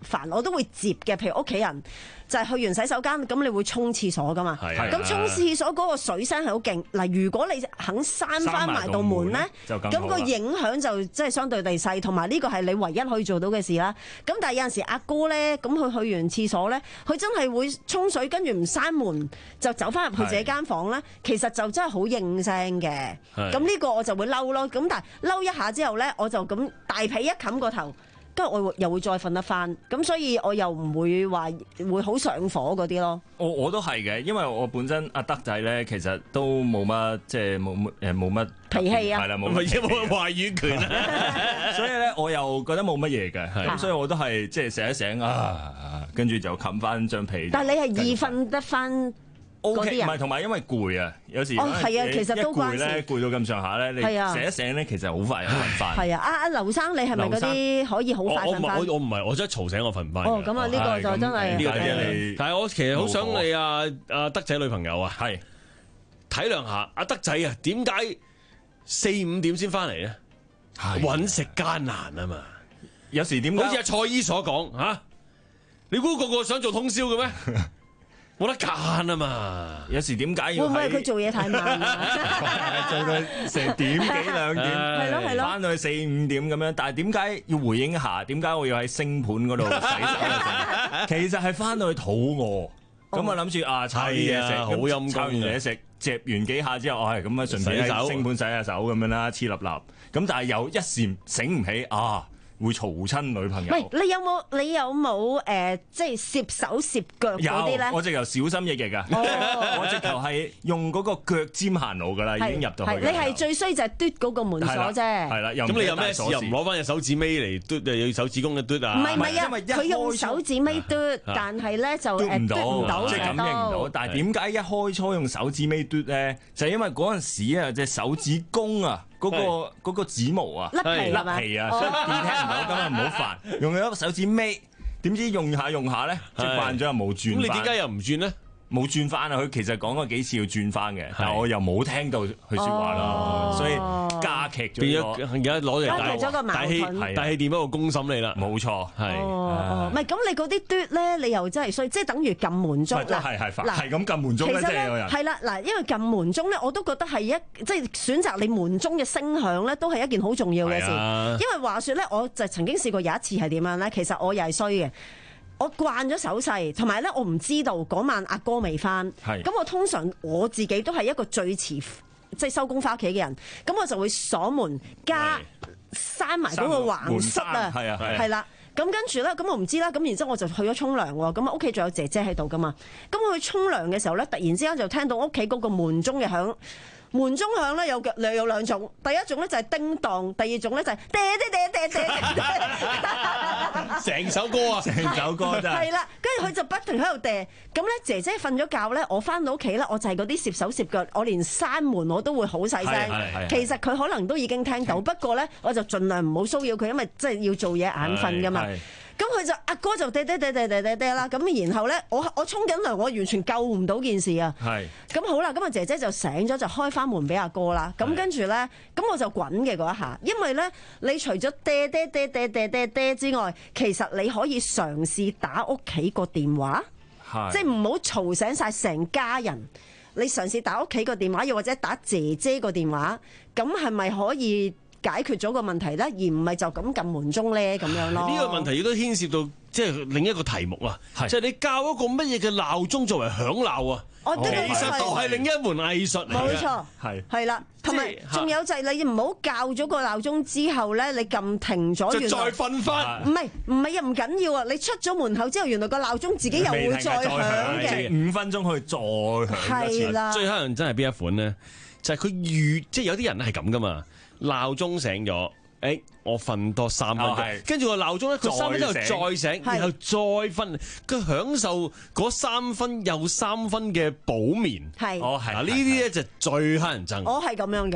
煩，我都會接嘅。譬如屋企人就係去完洗手間，咁你會沖廁所噶嘛？咁沖廁所嗰個水聲係好勁。嗱，如果你肯閂翻埋道門咧，咁個影響就即係相對地細，同埋呢個係你唯一可以做到嘅事啦。咁但係有陣時阿哥咧，咁佢去完廁所咧，佢真係會沖水，跟住唔閂門就走翻入去自己間房咧，其實就真係好應聲嘅。咁呢個我就會嬲咯。咁但係嬲一下之後咧，我就咁大被一冚個頭。跟住我又會再瞓得翻，咁所以我又唔會話會好上火嗰啲咯。 我我都係嘅，因為我本身阿德仔咧，其實都冇乜即係冇乜誒冇乜脾氣啊， 係啦，冇乜冇話語權啊， 所以咧我又覺得冇乜嘢嘅，咁所以我都係即係醒一醒啊，跟住就冚翻張被。 但係你係易瞓得翻。 O K， 唔係同埋因為攰啊，有時哦係啊，其實都關事。 攰到咁上下咧，你醒一醒咧，其實好快瞓翻。 係啊，阿阿劉生，你係咪嗰啲可以好快瞓翻？ 我我唔係，我真係嘈醒我瞓唔翻。 哦，咁啊，呢個就真係。 呢個係。但係我其實好想你阿阿德仔女朋友啊，係體諒下阿德仔啊，點解四五點先翻嚟咧？揾食艱難啊嘛， 有時點解？ 好似阿蔡姨所講嚇，你估個個想做通宵嘅咩？冇得揀啊嘛！ 有時點解要？ 會唔會佢做嘢太慢啊？ 做到成點幾兩點， 係咯係咯， 翻到去四五點咁樣。但係點解要回應一下？點解我要喺星盤嗰度洗手？其實係翻到去肚餓，咁啊諗住啊炒啲嘢食， 好陰功嘅。 炒完嘢食，夾完幾下之後，我係咁啊順便喺星盤洗下手咁樣啦，黐立立。咁但係又一時醒唔起啊！會嘈親女朋友。 喂，你有冇你有冇誒，即係攝手攝腳嗰啲咧？ 有，我直頭小心翼翼㗎。我直頭係用嗰個腳尖行路㗎啦，已經入到去。 你係最衰就係嘟嗰個門鎖啫。 係啦， 咁你有咩事又唔攞翻隻手指尾嚟嘟？又要手指公嘅嘟啊？ 唔係唔係啊，佢用手指尾嘟，但係咧就誒嘟唔到， 即係感應唔到。但係點解一開初用手指尾嘟咧？就係因為嗰陣時啊，隻手指公啊。嗰、那個嗰個指毛啊， 甩皮甩皮啊，所以電聽唔到，咁啊唔好煩。用咗手指尾，點知用下用下咧，即係慣咗又冇轉。咁你點解又唔轉咧？ 冇轉翻啊！佢其實講過幾次要轉翻嘅，但係我又冇聽到佢説話啦，所以加劇咗。變咗而家攞嚟加劇咗個矛盾，大氣電波個攻心你啦。 冇錯，係。 唔係咁，你嗰啲嘟咧，你又真係衰，即係等於撳門鐘啦。係係係咁撳門鐘咧，即係有人。 係啦，嗱，因為撳門鐘咧，我都覺得係一即係選擇你門鐘嘅聲響咧，都係一件好重要嘅事。因為話説咧，我就曾經試過有一次係點樣咧，其實我又係衰嘅。我慣咗手勢，同埋咧我唔知道嗰晚阿哥未翻，咁我通常我自己都係一個最遲即係收工翻屋企嘅人，咁我就會鎖門加閂埋嗰個橫塞啊，係啦，咁跟住咧，咁我唔知啦，咁然之後我就去咗沖涼喎，咁啊屋企仲有姐姐喺度噶嘛，咁我去沖涼嘅時候咧，突然之間就聽到屋企嗰個門鐘嘅響。門鐘響咧有兩有兩種，第一種咧就係叮當，第二種咧就係嗲嗲嗲嗲嗲， 成首歌啊， 成首歌真係。 係啦，跟住佢就不停喺度嗲，咁咧姐姐瞓咗覺咧，我翻到屋企咧，我就係嗰啲攝手攝腳，我連閂門我都會好細聲。其實佢可能都已經聽到，不過咧我就盡量唔好騷擾佢，因為即係要做嘢眼瞓噶嘛。咁佢就阿哥就嗲嗲嗲嗲嗲嗲嗲啦，咁然後咧我我沖緊涼，我完全救唔到件事啊。係。咁好啦，咁啊姐姐就醒咗，就開翻門俾阿哥啦。咁跟住咧，咁我就滾嘅嗰一下，因為咧你除咗嗲嗲嗲嗲嗲嗲嗲之外，其實你可以嘗試打屋企個電話，即係唔好嘈醒晒成家人。你嘗試打屋企個電話，又或者打姐姐個電話，咁係咪可以解決咗個問題咧，而唔係就咁撳門鐘咧咁樣咯？ 呢個問題亦都牽涉到即係另一個題目啊，就係你教一個乜嘢嘅鬧鐘作為響鬧啊？ 哦， 其實都係另一門藝術嚟嘅。 冇錯，係係啦，同埋仲有就係你唔好教咗個鬧鐘之後咧，你撳停咗， 就再瞓翻。 唔係唔係啊，唔緊要啊！你出咗門口之後，原來個鬧鐘自己又會再響嘅， 五分鐘可以再響。 係啦， 最乞人憎係邊一款咧？就係佢預，即係有啲人係咁噶嘛。鬧鐘醒咗，誒，我瞓多三分鐘，跟住個鬧鐘咧，佢三分鐘之後再醒，然後再瞓，佢享受嗰三分又三分嘅補眠。 係， 哦係，嗱呢啲咧就最乞人憎。 我係咁樣嘅，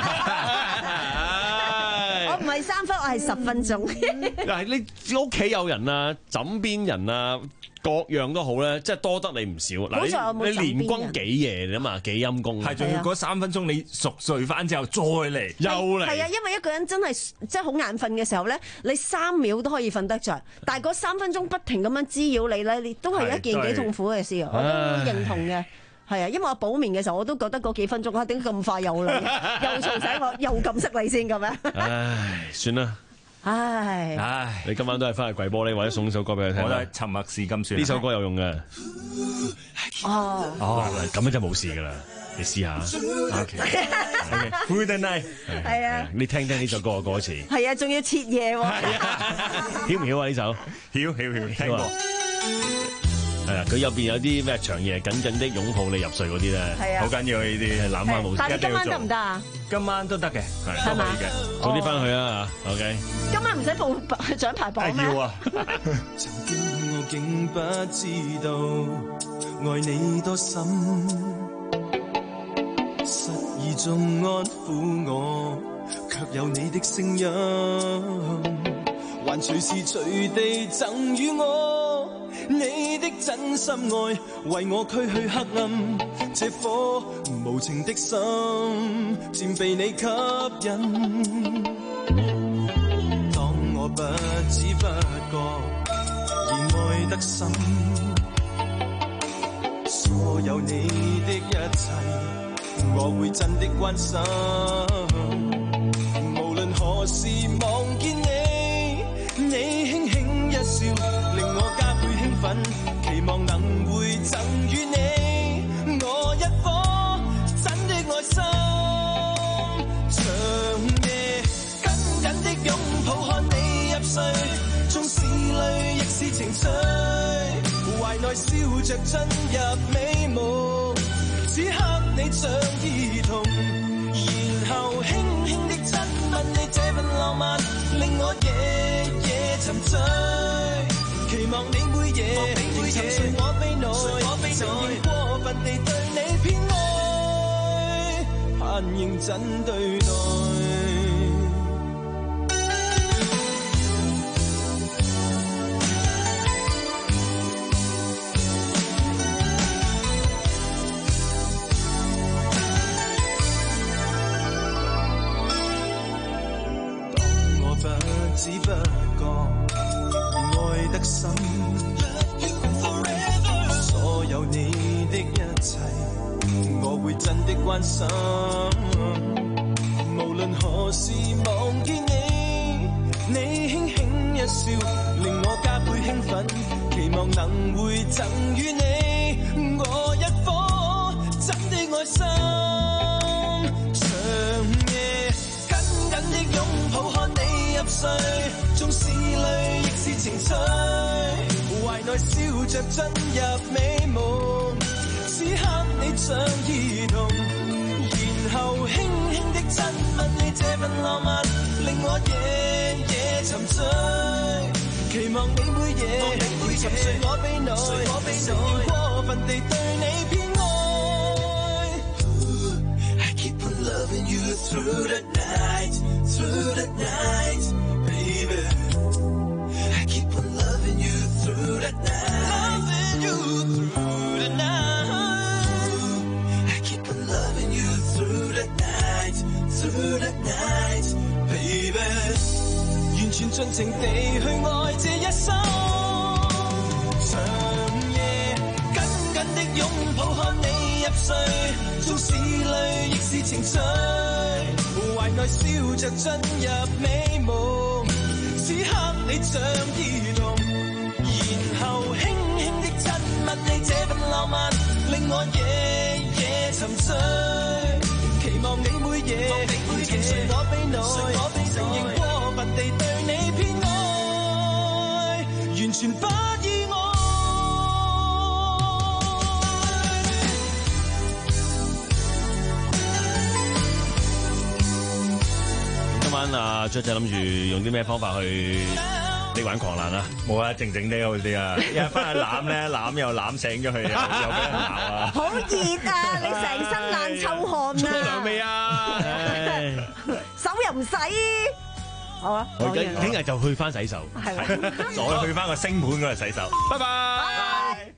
我唔係三分，我係十分鐘。 嗱，你屋企有人啊，枕邊人啊。 各樣都好咧，即係多得你唔少。嗱，你你連轟幾夜嚟啊嘛，幾陰功。 係，仲要嗰三分鐘你熟睡翻之後再嚟，又嚟。 係啊，因為一個人真係即係好眼瞓嘅時候咧，你三秒都可以瞓得着，但係嗰三分鐘不停咁樣滋擾你咧，你都係一件幾痛苦嘅事。我都認同嘅。係啊，因為我補眠嘅時候，我都覺得嗰幾分鐘啊，點解咁快又嚟，又嘈醒我，又撳熄你先咁樣。 唉，算啦。 唉唉， 你今晚都係翻去跪玻璃或者送首歌俾佢聽。 我都係沉默是金算。 呢首歌有用嘅。 哦。 哦，咁樣就冇事噶啦，你試下。OK。OK。Good night。 係啊。 你聽聽呢首歌嘅歌詞。 係啊，仲要切夜喎。 曉唔曉啊？呢首？ 曉曉曉，聽過。 係啊，佢入邊有啲咩長夜緊緊的擁抱你入睡嗰啲咧， 係啊， 好緊要呢啲攬翻冇。 但係你今晚得唔得啊？ 今晚都得嘅， 係嘛嘅， 早啲翻去啊 ，OK。 今晚唔使報獎牌榜咩？ 要啊。 曾經我竟不知道愛你多深，失意中安撫我，卻有你的聲音，還隨時隨地贈予我。你的真心愛為我驅去黑暗，這顆無情的心漸被你吸引。當我不知不覺已愛得深，所有你的一切我會真的關心。無論何時望見你，你輕輕一笑令我加倍興奮，期望能會贈予你我一顆真的愛心。長夜緊緊的擁抱看你入睡，縱是淚亦是情緒，懷內笑着進入美夢，此刻你像兒童，然後輕輕的親吻你，這份浪漫令我夜夜沉醉，期望你每夜沉睡我臂內，承認過分地對你偏愛，盼認真對待。只不覺愛得深，所有你的一切我會真的關心。無論何時望見你，你輕輕一笑令我加倍興奮，期望能會贈予你我一顆真的愛心。長夜緊緊的擁抱看你入睡，縱是淚亦是情緒，懷內笑着進入美夢，此刻你像兒童，然後輕輕的親吻你，這份浪漫令我夜夜沉醉，期望你每夜沉睡我臂內，承認過分地對你偏愛。I keep on loving you through the night, through the night, baby. I keep on loving you through the night, loving you through the night. I keep on loving you through the night, through the night, baby. 完全盡情地去愛這一生，長夜緊緊的擁抱看你入睡，縱是淚亦是情緒，懷內笑着進入美夢，此刻你像兒童，然後輕輕的親吻你，這份浪漫令我夜夜沉醉，期望你每夜沉睡我臂內，承認過分地對你偏愛，完全不意外。 今晚啊，雀仔諗住用啲咩方法去呢玩狂瀾啊？ 冇啊，靜靜啲好啲啊！一日翻去攬咧，攬又攬醒咗佢，又又俾人鬧啊！ 好熱啊！你成身爛臭汗啊！ 沖涼未啊？ 手又唔洗。 好啊， 我聽日就去翻洗手， 係啦， 再去翻個星盤嗰度洗手。拜拜。